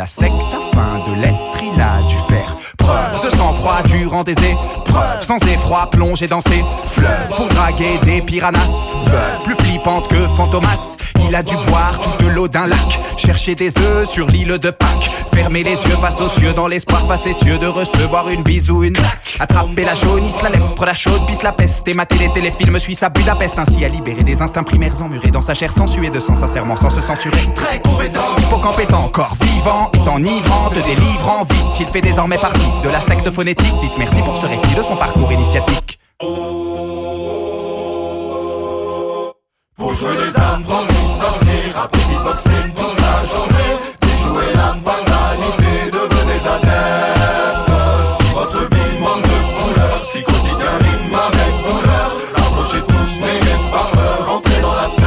la secte afin de l'être, il a dû faire preuve de sang-froid durant des épreuves, sans effroi plongé dans ses fleuves pour draguer des piranhas, veuve plus flippante que Fantomas. Il a dû boire toute l'eau d'un lac, chercher des œufs sur l'île de Pâques, fermer les yeux face aux cieux dans l'espoir facétieux de recevoir une bise ou une claque. Attraper la jaunisse, la lèpre, la chaude pisse, la peste, et mater les téléfilms suisses à Budapest, ainsi à libérer des instincts primaires emmurés dans sa chair sans suer de sang, sincèrement sans se censurer. Très compétent, hippocampe encore vivant, est enivrant, te délivrant vite. Il fait désormais partie de la secte phonétique. Dites merci pour ce récit de son parcours initiatique. Pour jouer les âmes, transmises, rapper beatboxing toute la journée, déjouer la banalité, devenez adeptes. Si votre vie manque de couleur, si quotidien rime avec douleur, approchez tous, n'ayez pas peur, entrez dans la secte.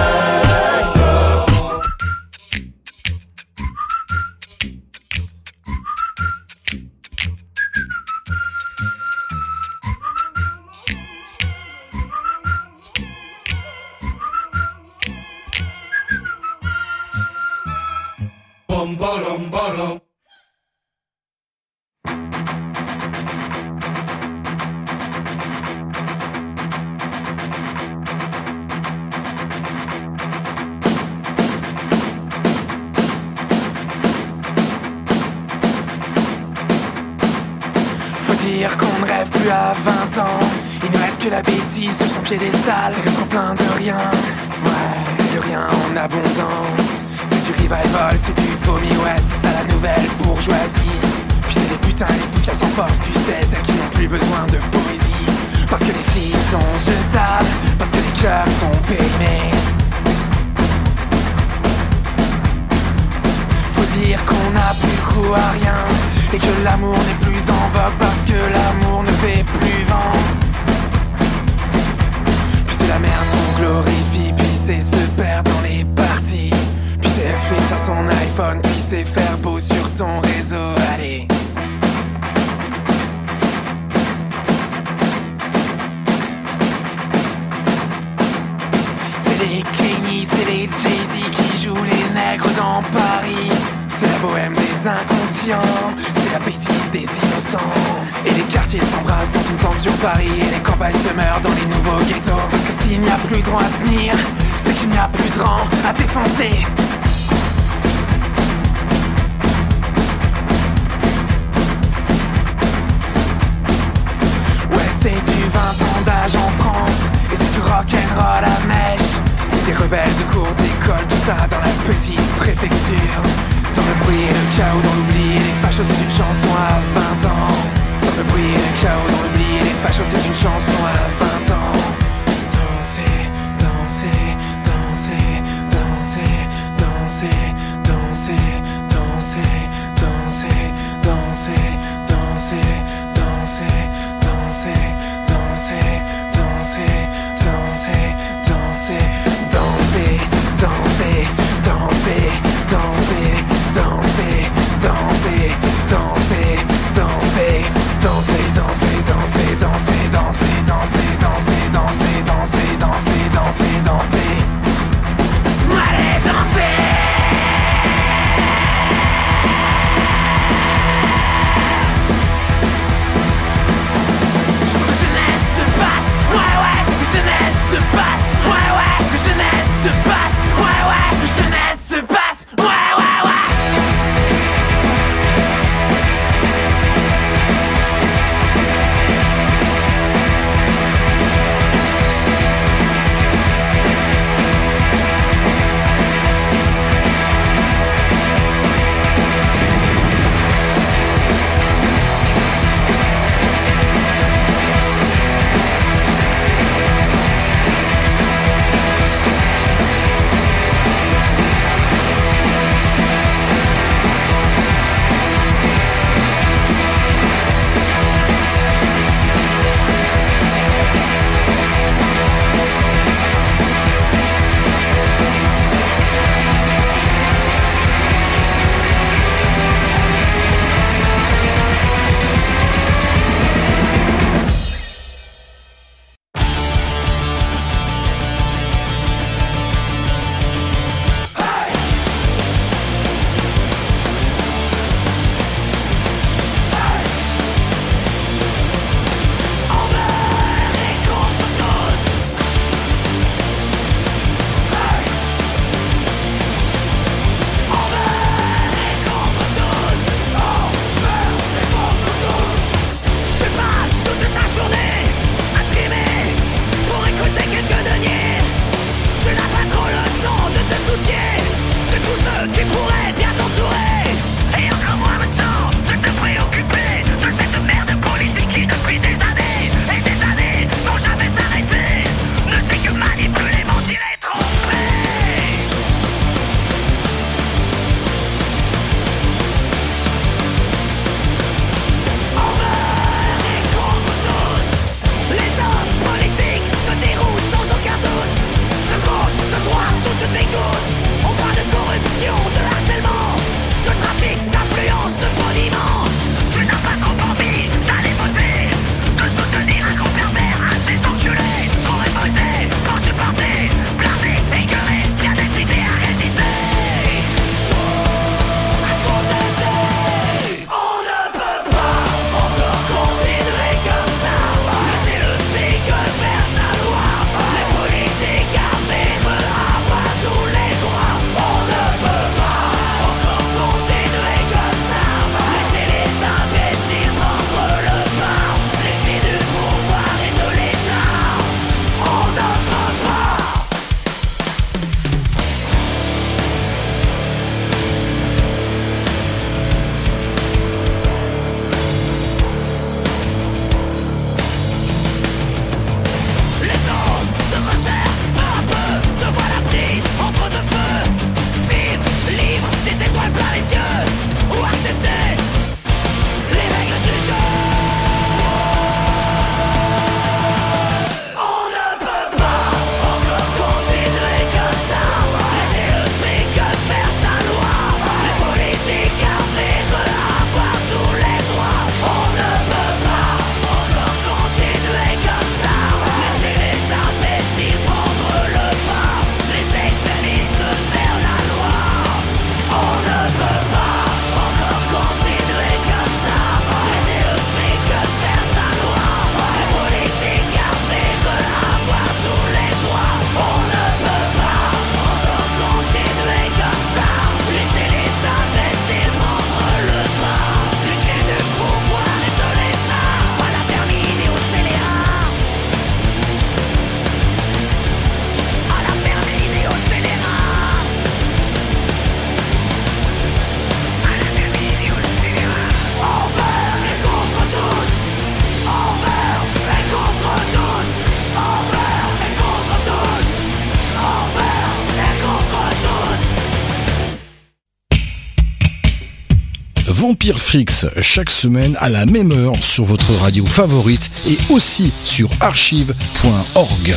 Bom, bolom, bolom. Faut dire qu'on ne rêve plus à vingt ans. Il ne reste que la bêtise sur son piédestal. C'est le trop plein de rien. Ouais, c'est du rien en abondance. C'est du revival, c'est du vomi, ouais, c'est ça la nouvelle bourgeoisie. Puis c'est les putains, les poufias sans force, tu sais, celles qui n'ont plus besoin de poésie. Parce que les filles sont jetables, parce que les cœurs sont périmés. Faut dire qu'on n'a plus goût à rien, et que l'amour n'est plus en vogue, parce que l'amour ne fait plus vendre. Puis c'est la merde qu'on glorifie, puis c'est se perdre dans les parties. Puis c'est à son iPhone, puis c'est faire beau sur ton réseau, allez. C'est les Kenny, c'est les Jay-Z qui jouent les nègres dans Paris. C'est la bohème des inconscients, c'est la bêtise des innocents. Et les quartiers s'embrassent dans une censure Paris, et les campagnes se meurent dans les nouveaux ghettos. Parce que s'il n'y a plus de rang à tenir, c'est qu'il n'y a plus de rang à défoncer. C'est du vingt ans d'âge en France, et c'est du rock'n'roll à mèche. C'est des rebelles de cours d'école, tout ça dans la petite préfecture. Dans le bruit et le chaos, dans l'oubli, les fachos c'est une chanson à vingt ans. Dans le bruit et le chaos, dans l'oubli, les fachos c'est une chanson à vingt ans. Danser, danser, danser, danser, danser, danser, danser, danser, danser, danser, danser, danser. Danser, danser, danser, danser, danser, danser, danser, danser. Vampire Freaks chaque semaine à la même heure sur votre radio favorite et aussi sur archive point org.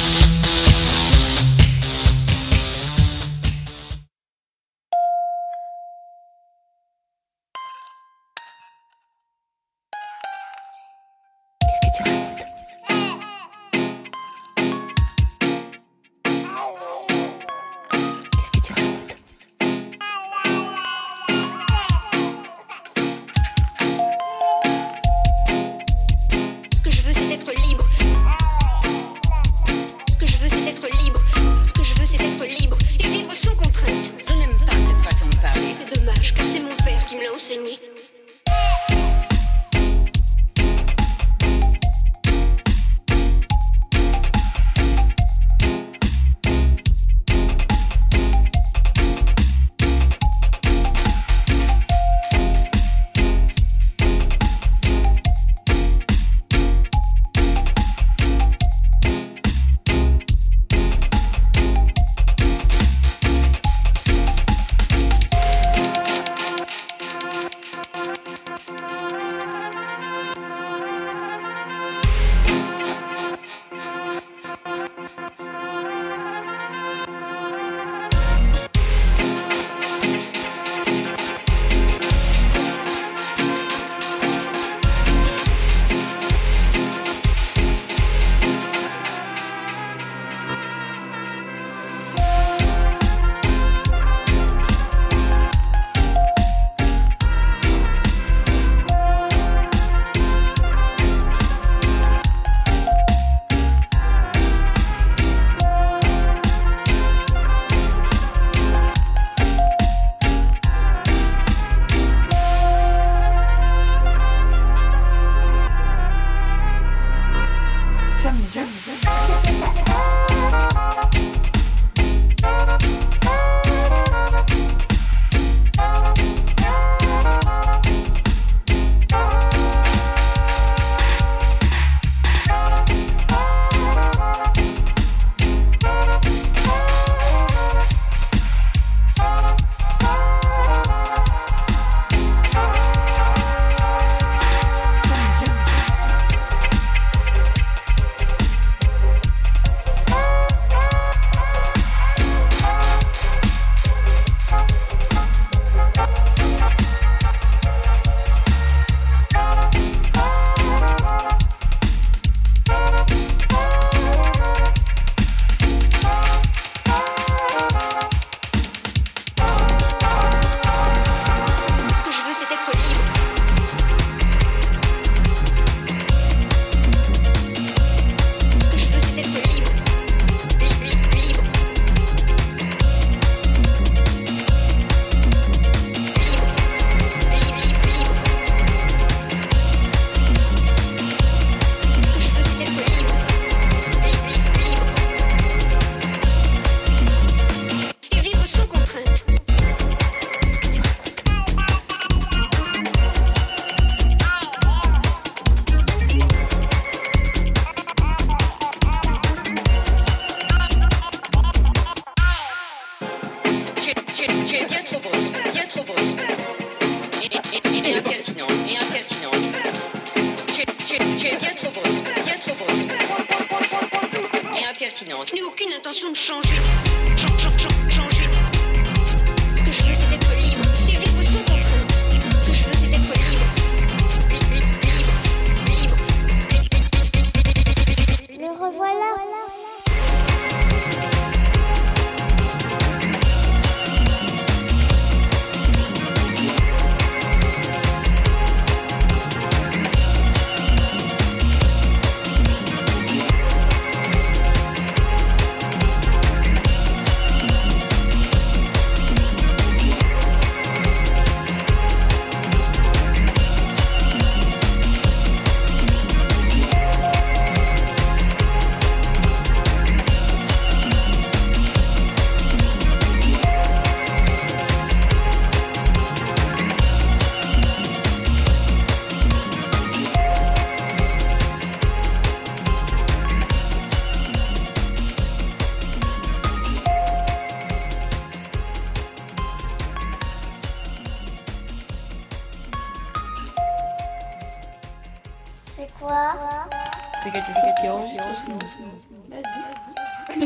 Je n'ai aucune intention de changer. Ch ch ch changer. Ce que je veux, c'est être libre et vivre sans contrainte. Ce que je veux, c'est être libre. Libre, libre, libre. Le revoilà. quelque chose qui enregistre ce moment. Vas-y.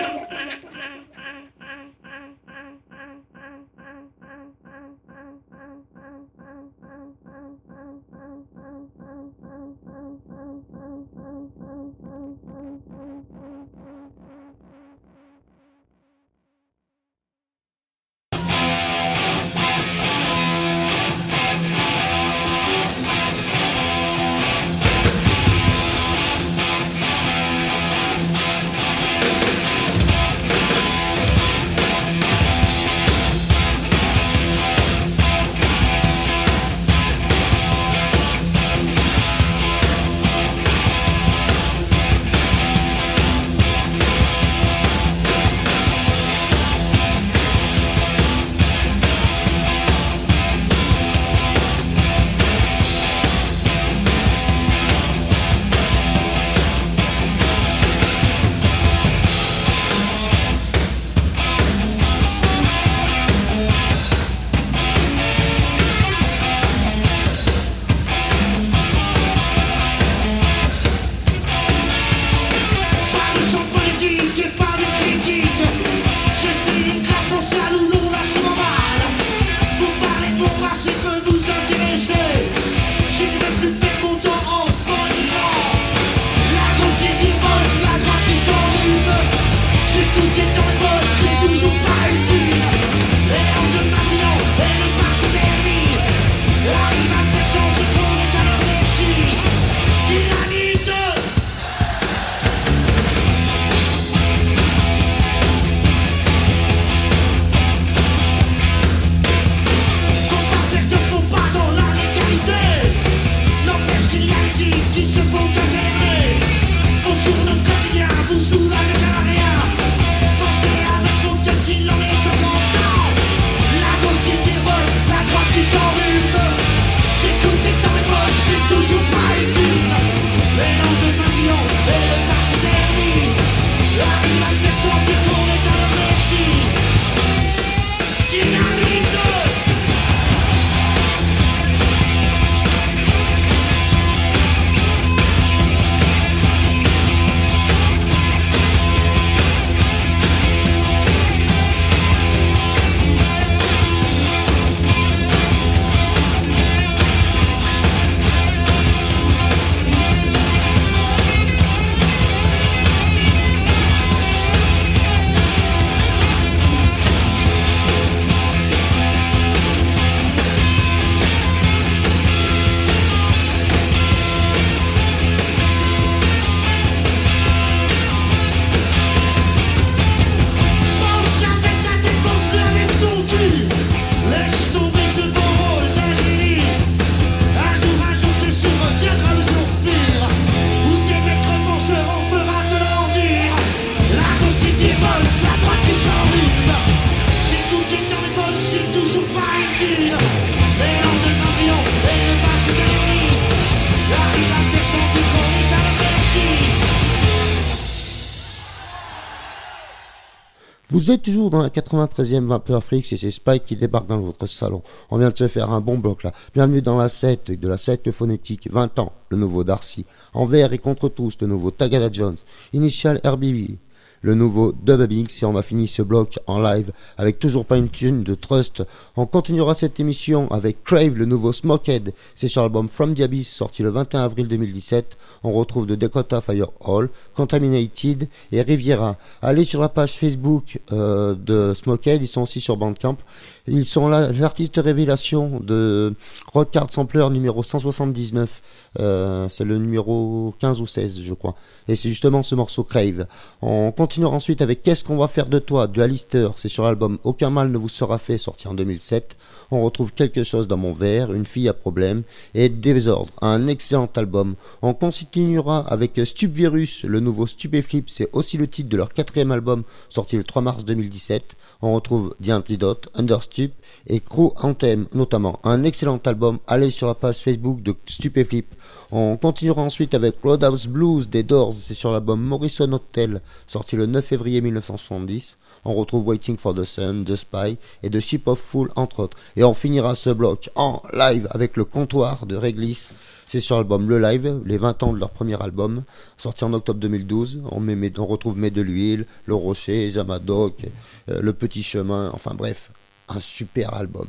Vous êtes toujours dans la quatre-vingt-treizième Vapeur Freaks et c'est Spike qui débarque dans votre salon. On vient de se faire un bon bloc là. Bienvenue dans la secte de la secte phonétique. vingt ans, le nouveau Darcy. Envers et contre tous, le nouveau Tagada Jones. Initial R B B. Le nouveau Dub Binks et on a fini ce bloc en live avec toujours pas une tune de Trust. On continuera cette émission avec Crave, le nouveau Smokehead. C'est sur l'album From the Abyss sorti le vingt et un avril deux mille dix-sept. On retrouve de Dakota Fire Hall, Contaminated et Riviera. Allez sur la page Facebook euh, de Smokehead, ils sont aussi sur Bandcamp. Ils sont là, l'artiste révélation de Rock Hard Sampler numéro cent soixante-dix-neuf. Euh, c'est le numéro quinze ou seize, je crois. Et c'est justement ce morceau Crave. On continuera ensuite avec Qu'est-ce qu'on va faire de toi de Alistair. C'est sur l'album Aucun mal ne vous sera fait, sorti en deux mille sept. On retrouve Quelque chose dans mon verre, Une fille à problème et Désordre, un excellent album. On continuera avec Stupvirus, le nouveau Stupéflip. C'est aussi le titre de leur quatrième album, sorti le trois mars deux mille dix-sept. On retrouve The Antidote, Understup et Crew Anthem, notamment. Un excellent album. Allez sur la page Facebook de Stupéflip. On continuera ensuite avec Roadhouse Blues des Doors. C'est sur l'album Morrison Hotel, sorti le le neuf février mille neuf cent soixante-dix. On retrouve Waiting for the Sun, The Spy et The Ship of Fool entre autres. Et on finira ce bloc en live avec le comptoir de Réglisse. C'est sur l'album Le Live, les vingt ans de leur premier album, sorti en octobre deux mille douze. On, met, on retrouve Mets de l'huile, Le Rocher, Jamadoc, euh, Le Petit Chemin, enfin bref, un super album.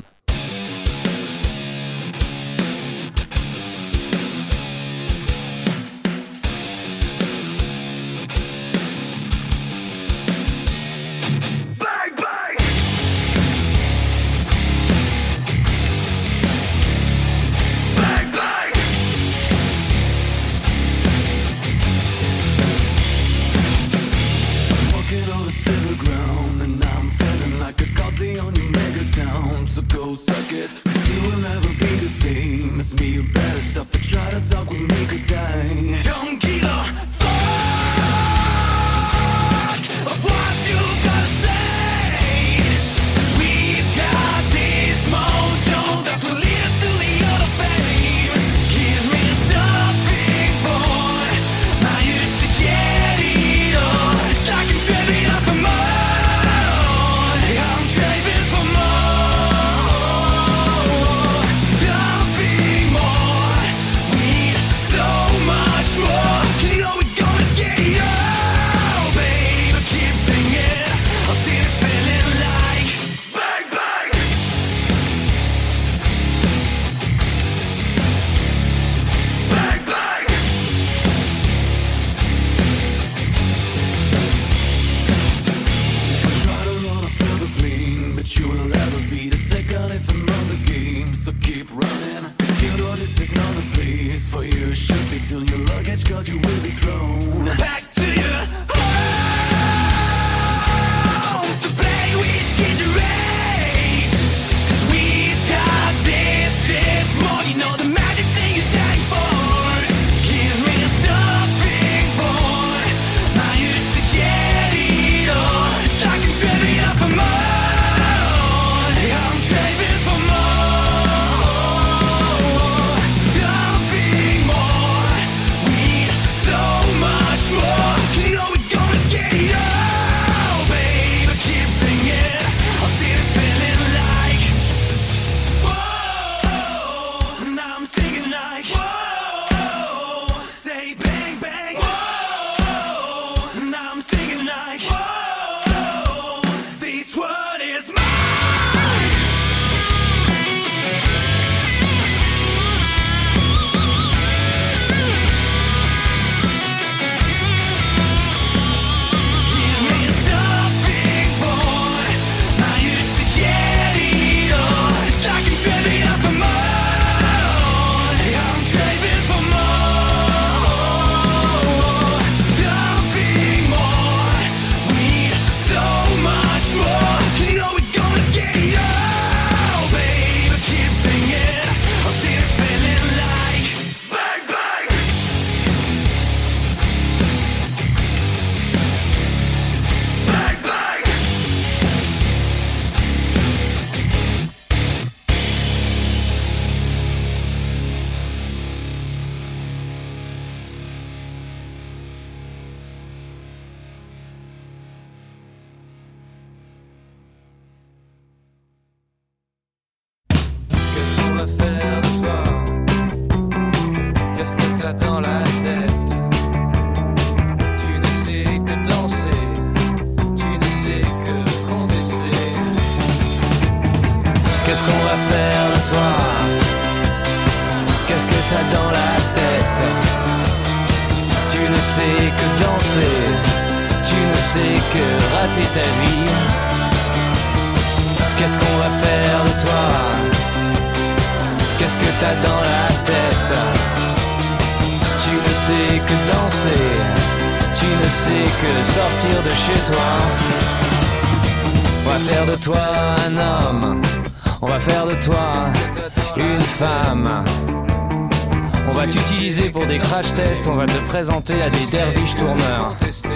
On va te présenter à des derviches tourneurs.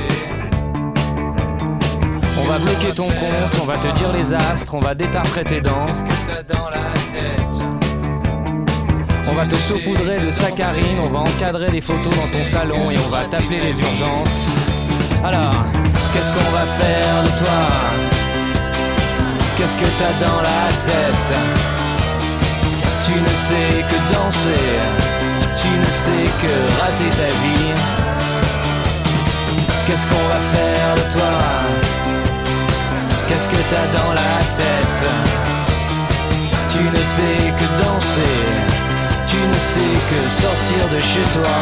On va bloquer ton compte, on va te dire les astres, on va détartrer tes dents. On va te saupoudrer de saccharine, on va encadrer des photos dans ton salon et on va t'appeler les urgences. Alors, qu'est-ce qu'on va faire de toi? Qu'est-ce que t'as dans la tête? Tu ne sais que danser, tu ne sais que rater ta vie. Qu'est-ce qu'on va faire de toi? Qu'est-ce que t'as dans la tête? Tu ne sais que danser, tu ne sais que sortir de chez toi.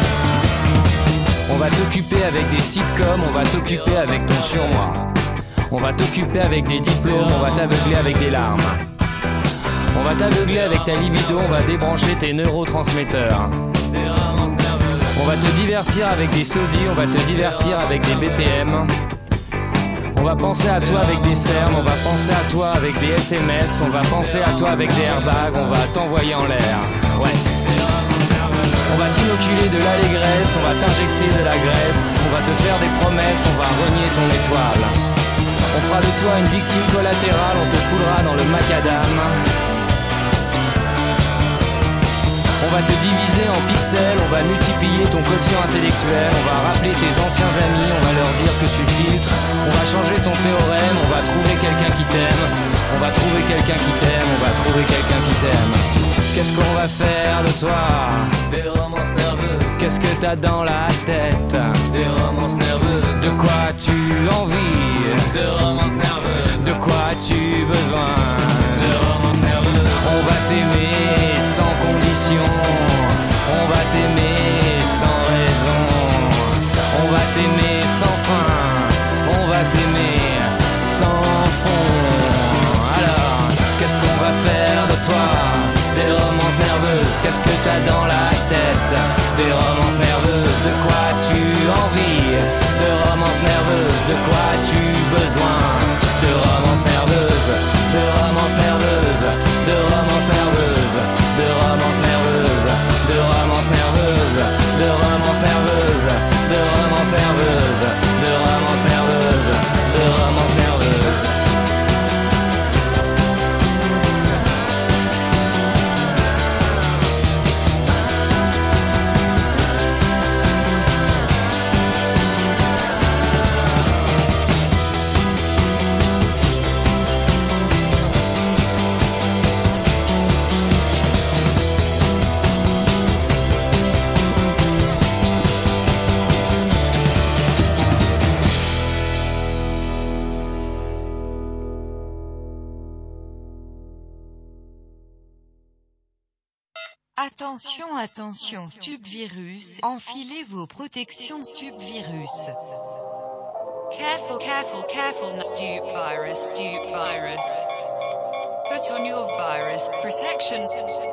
On va t'occuper avec des sitcoms, on va t'occuper avec ton surmoi. On va t'occuper avec des diplômes, on va t'aveugler avec des larmes. On va t'aveugler avec ta libido, on va débrancher tes neurotransmetteurs. On va te divertir avec des sosies, on va te divertir avec des B P M. On va penser à toi avec des cernes, on va penser à toi avec des S M S, on va penser à toi avec des airbags, on va t'envoyer en l'air. Ouais. On va t'inoculer de l'allégresse, on va t'injecter de la graisse, on va te faire des promesses, on va renier ton étoile. On fera de toi une victime collatérale, on te coulera dans le macadam. On va te diviser en pixels, on va multiplier ton quotient intellectuel, on va rappeler tes anciens amis, on va leur dire que tu filtres, on va changer ton théorème, on va trouver quelqu'un qui t'aime, on va trouver quelqu'un qui t'aime, on va trouver quelqu'un qui t'aime. Qu'est-ce qu'on va faire de toi? Des romances nerveuses. Qu'est-ce que t'as dans la tête? Des romances nerveuses. De quoi as-tu envie? De romances nerveuses. De quoi as-tu besoin? De romances nerveuses. On va t'aimer sans condition, on va t'aimer sans raison, on va t'aimer sans fin, on va t'aimer sans fond. Alors, qu'est-ce qu'on va faire de toi? Des romances nerveuses, qu'est-ce que t'as dans la tête? Des romances nerveuses, de quoi as-tu envie? De romances nerveuses, de quoi as-tu besoin? De romances nerveuses, de romances nerveuses, de romances nerveuses, de romances nerveuses, de romances nerveuses, de romances nerveuses, de romances nerveuses, de romances nerveuses, de romances nerveuses. Attention, attention, Stupvirus, enfilez vos protections Stupvirus. Careful, careful, careful, Stupvirus, Stupvirus. Put on your virus protection.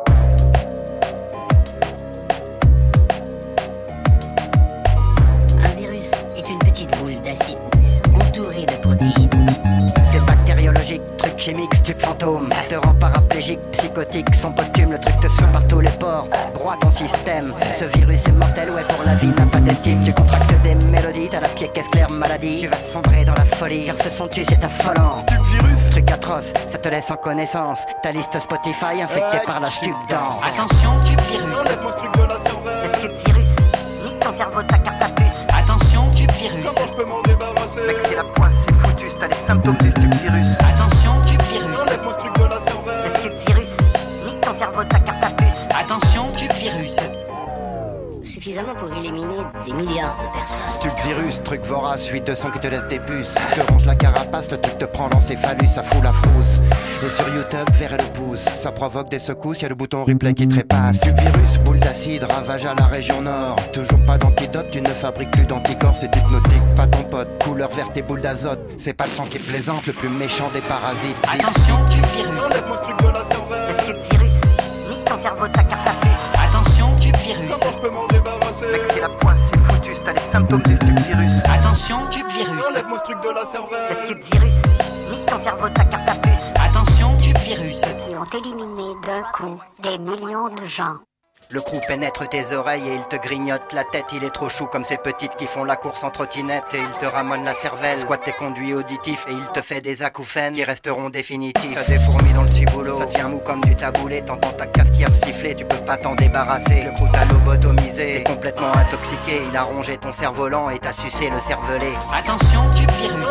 Un virus est une petite boule d'acide entourée de protéines. C'est bactériologique, truc chimique, stup fantôme. Te rend paraplégique, psychotique, son posthume, le truc te suit par tous les pores. Broie ton système, ce virus est mortel, ouais pour la vie n'a pas d'estime. Tu contractes des mélodies, t'as la pied caisse claire maladie. Tu vas sombrer dans la folie, car ce son tu c'est affolant. Stup virus, truc atroce, ça te laisse en connaissance. Ta liste Spotify infectée par la stup danse. Attention, Stupvirus. Enlève-moi ce truc de la cervelle. Le stup virus, nique ton cerveau de ta carte à puce. Attention, Stupvirus. Comment je peux m'en débarrasser? Mec c'est la poisse, c'est foutu, t'as les symptômes du stup virus. Attention, Stupvirus. Enlève-moi ce truc de la cervelle. Le stup virus, nique ton cerveau de ta carte à puce. Attention, Stupvirus. Suffisamment pour éliminer des milliards de personnes. Stupvirus, truc vorace, suite de sons qui te laisse des puces. Te ronge la carapace, le truc te prend l'encéphalus, ça fout la frousse. Et sur YouTube, verre le pouce, ça provoque des secousses, y'a le bouton replay qui trépasse. Stupvirus, boule d'acide, ravage à la région nord. Toujours pas d'antidote, tu ne fabriques plus d'anticorps, c'est hypnotique, pas ton pote. Couleur verte et boule d'azote, c'est pas le sang qui est plaisante, le plus méchant des parasites. Attention, Stupvirus. Enlève-moi ce truc de la cervelle. Le Stupvirus, nique ton cerveau de ta carte à puce. Attention, Stupvirus. Comment je peux m'en débarrasser? Mec c'est la poisse, c'est foutu, t'as les symptômes du Stupvirus. Attention, Stupvirus. Enlève-moi ce truc de la cervelle. Le Stupvirus, nique ton cerveau de ta carte à puce. Attention, Stupvirus. Qui ont éliminé d'un coup des millions de gens. Le crew pénètre tes oreilles et il te grignote la tête. Il est trop chou comme ces petites qui font la course en trottinette. Et il te ramène la cervelle, squatte tes conduits auditifs. Et il te fait des acouphènes qui resteront définitifs. T'as des fourmis dans le ciboulot, ça devient mou comme du taboulé. T'entends ta cafetière siffler, tu peux pas t'en débarrasser. Le crew t'a lobotomisé, t'es complètement intoxiqué. Il a rongé ton cerf-volant et t'a sucé le cervelet. Attention, Stupvirus.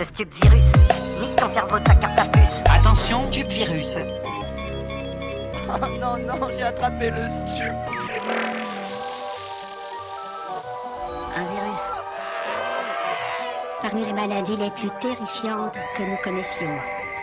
Stup virus. Nique ton cerveau, ta carte à puce. Attention, stup virus. Oh non, non, j'ai attrapé le stup. Un virus. Parmi les maladies les plus terrifiantes que nous connaissions.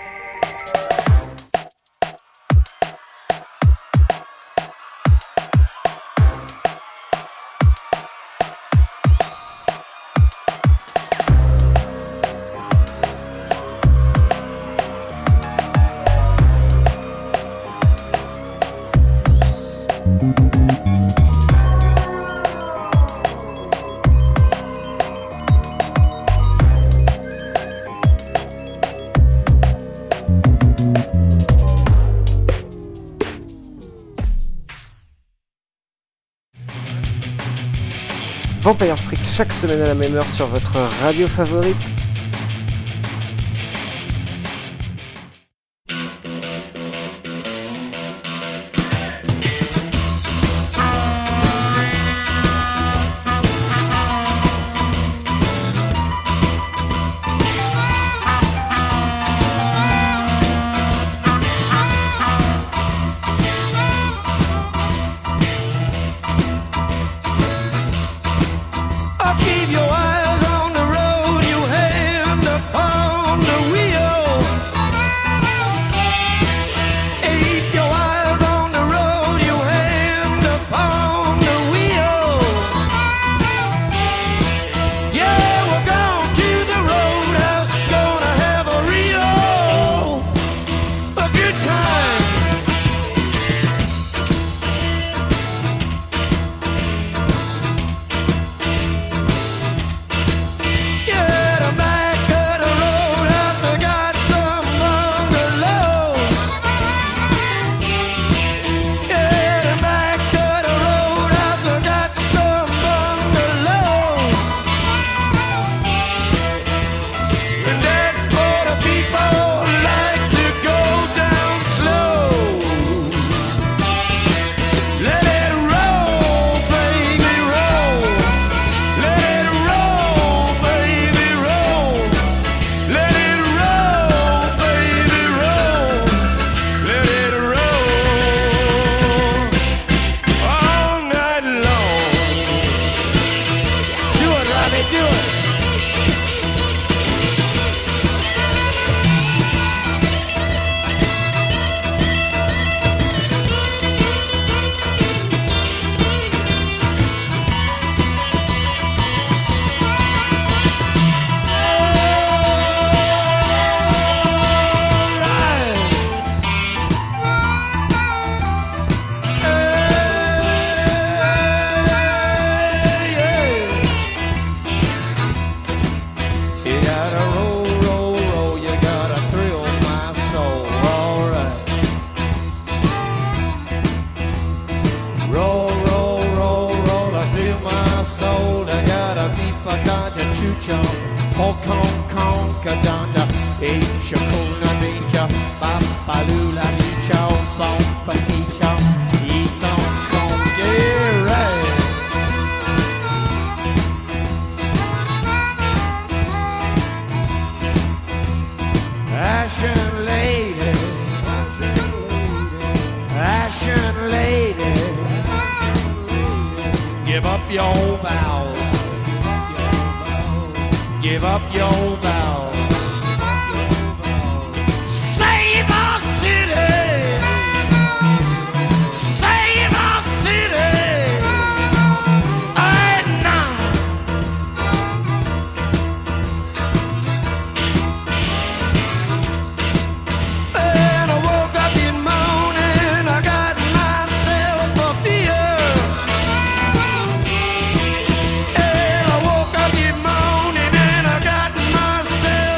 Vampire Freak chaque semaine à la même heure sur votre radio favorite. Keep your eyes on the road, you hand upon the wheel. Keep your eyes on the road, you hand upon the wheel. Yeah, we're going to the roadhouse, gonna have a real a good time. Hong Kong, Kong, Kadanta, Asia, Kuna, Nature, Papalula, Nicha, Bomba, Ticha, East Hong Kong, get right. Ashen lady, Ashen lady, give up your vows. Give up your vows. Save our city. Save our city. At night. And I woke up in the morning. I got myself a beer. And I woke up in the morning. Myself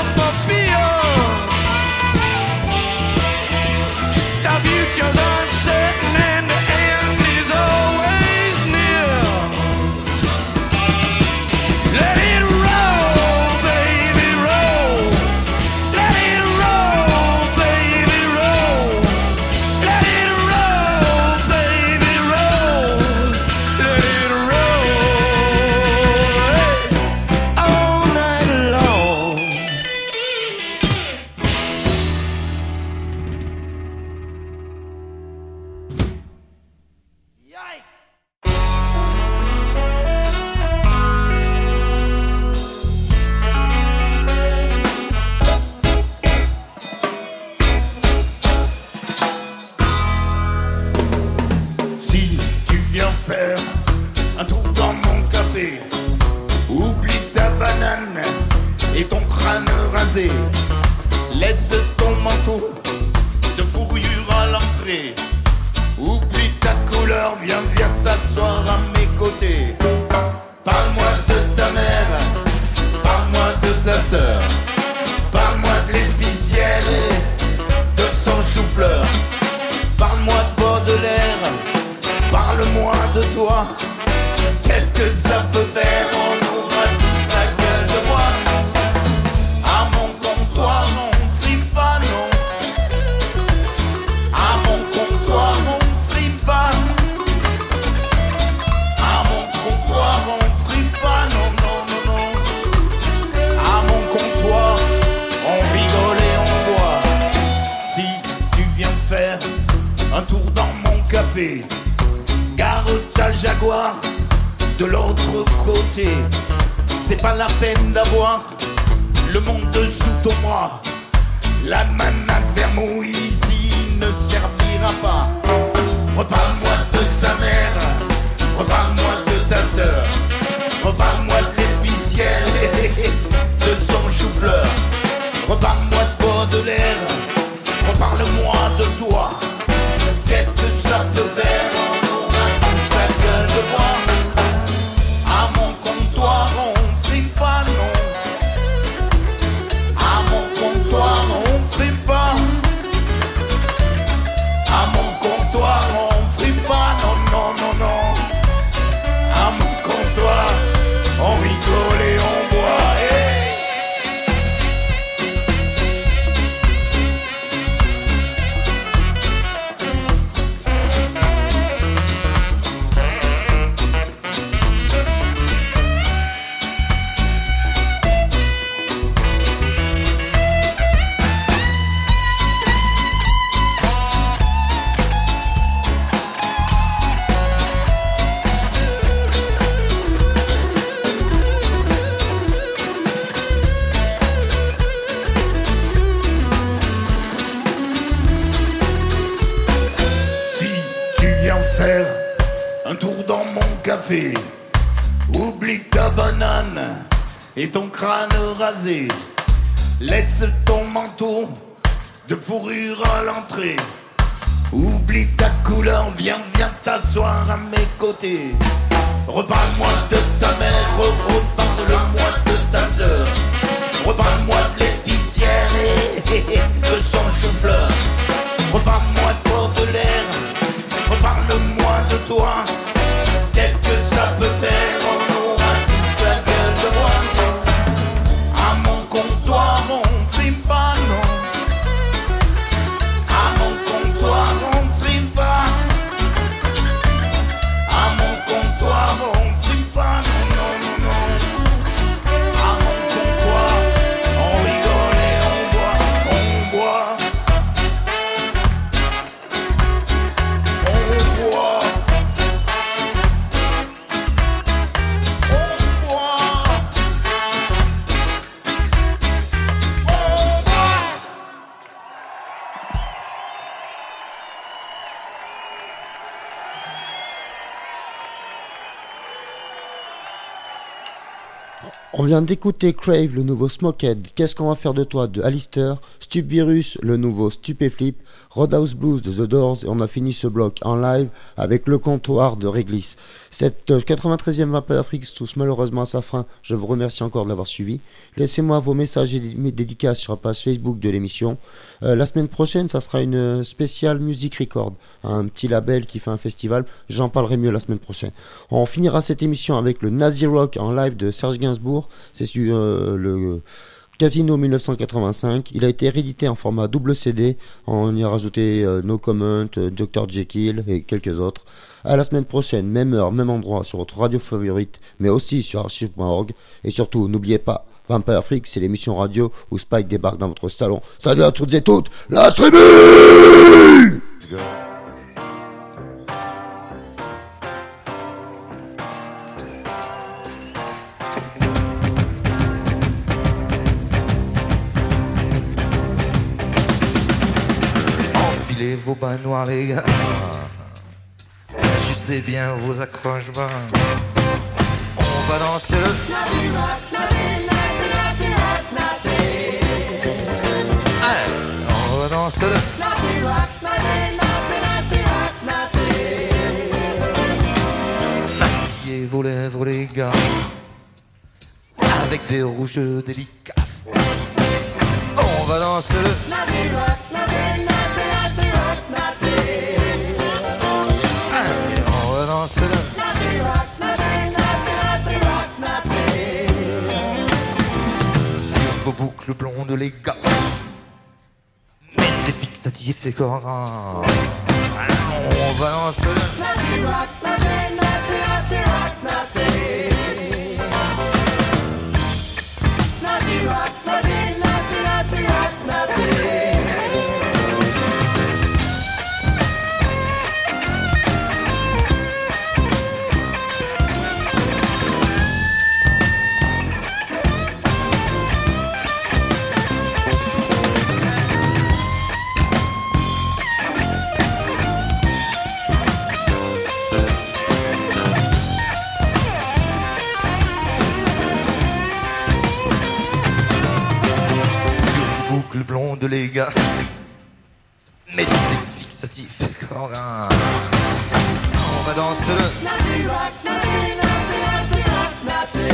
Si tu viens faire un tour dans mon café, oublie ta banane et ton crâne rasé. Laisse ton manteau de fourrure à l'entrée. Oublie ta couleur, viens, viens t'asseoir à mes côtés. Parle-moi de ta mère, parle-moi de ta sœur, parle-moi de l'épicière et de son chou-fleur. Parle-moi de Baudelaire, parle-moi de toi. Qu'est-ce que ça peut faire? On aura tous la gueule de bois. À mon comptoir, on frime pas, non. À mon comptoir, on frime pas. À mon comptoir, on frime pas, non, non, non, non. À mon comptoir, on rigole et on boit. Si tu viens faire un tour dans mon café, gare ta Jaguar de l'autre côté. C'est pas la peine d'avoir le monde sous ton bras. La manade vermouille ici ne servira pas. Reparle-moi de ta mère, reparle-moi de ta sœur, reparle-moi de l'épicière et de son chou-fleur. Reparle-moi de Baudelaire, reparle-moi de toi. Qu'est-ce que ça peut faire? On aura tous la gueule de bois. À mon comptoir, on frime pas, non. À mon comptoir, on frime pas. À mon comptoir, on frime pas, non, non, non, non. À mon comptoir, on rigole et on boit. Hey! Faire un tour dans mon café, oublie ta banane et ton crâne rasé. Laisse ton manteau de fourrure à l'entrée. Oublie ta couleur, viens, viens t'asseoir à mes côtés. Reparle-moi de ta mère, reparle-moi de ta sœur, reparle-moi de l'épicière et de son chou-fleur. Reparle-moi de Baudelaire, reparle-moi de toi. Qu'est-ce que ça peut faire? On aura tous la gueule de bois. À mon comptoir, on frime pas, non. À mon comptoir, on frime pas. À mon comptoir, on frime pas, non, non, non, non. À mon comptoir, on rigole et on boit, on boit. On boit. On vient d'écouter Crave, le nouveau Smokehead, Qu'est-ce qu'on va faire de toi de Alistair, Stupvirus, le nouveau Stupéflip, Roadhouse Blues de The Doors, et on a fini ce bloc en live avec Le Comptoir de Réglisse. Cette quatre-vingt-treizième Vampire Freaks touche malheureusement à sa fin, je vous remercie encore de l'avoir suivi. Laissez-moi vos messages et dédicaces sur la page Facebook de l'émission. Euh, la semaine prochaine, ça sera une spéciale Music Record, un petit label qui fait un festival, j'en parlerai mieux la semaine prochaine. On finira cette émission avec le Nazi Rock en live de Serge Gainsbourg, c'est sur euh, le Casino mille neuf cent quatre-vingt-cinq. Il a été réédité en format double C D. On y a rajouté euh, No Comment, euh, docteur Jekyll et quelques autres. À la semaine prochaine, même heure, même endroit sur votre radio favorite, mais aussi sur archive point org. Et surtout, n'oubliez pas, Vampire Freaks, c'est l'émission radio où Spike débarque dans votre salon. Salut à toutes et toutes, la tribu! Let's go. Vos bas noirs les gars, posez bien vos accroche-bas. On va danser le Naughty Rock, Naughty, Naughty, Naughty Rock, Naughty. Allez, on va danser le Naughty Rock, Naughty, Naughty, Naughty Rock, Naughty. Maquillez vos lèvres les gars, avec des rouges délicats. On va danser le Naughty Rock, Naughty, Naughty, Naughty Rock, Naughty. Allez, on va danser le Naughty Rock, Naughty, Naughty, Naughty Rock, Naughty. Sur vos boucles blondes les gars, mettez des fixatifs et corps. On va danser le Naughty Rock, Naughty, Naughty, Naughty Rock, Naughty. Naughty Rock, Naughty, Naughty, Naughty Rock, Naughty. Boucle blonde les gars, mettez des fixatifs et corps. On va danser le Naughty Rock, Naughty, Naughty, Naughty Rock, Naughty.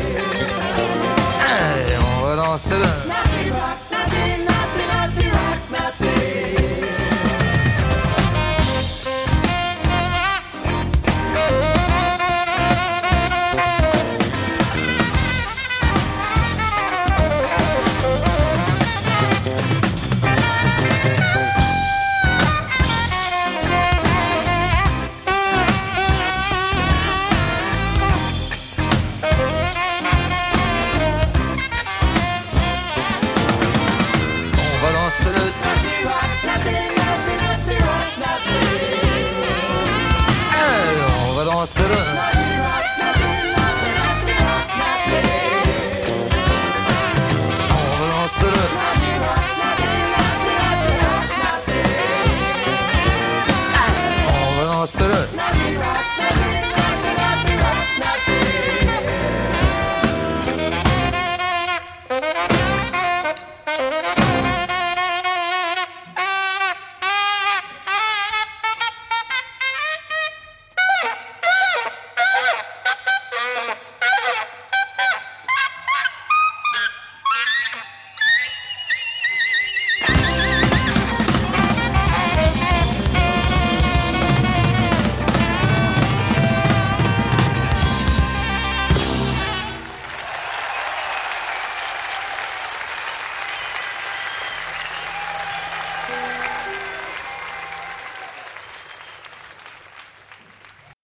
Allez, on va danser le Naughty Rock, Naughty, Naughty, Naughty Rock, Naughty. C'est le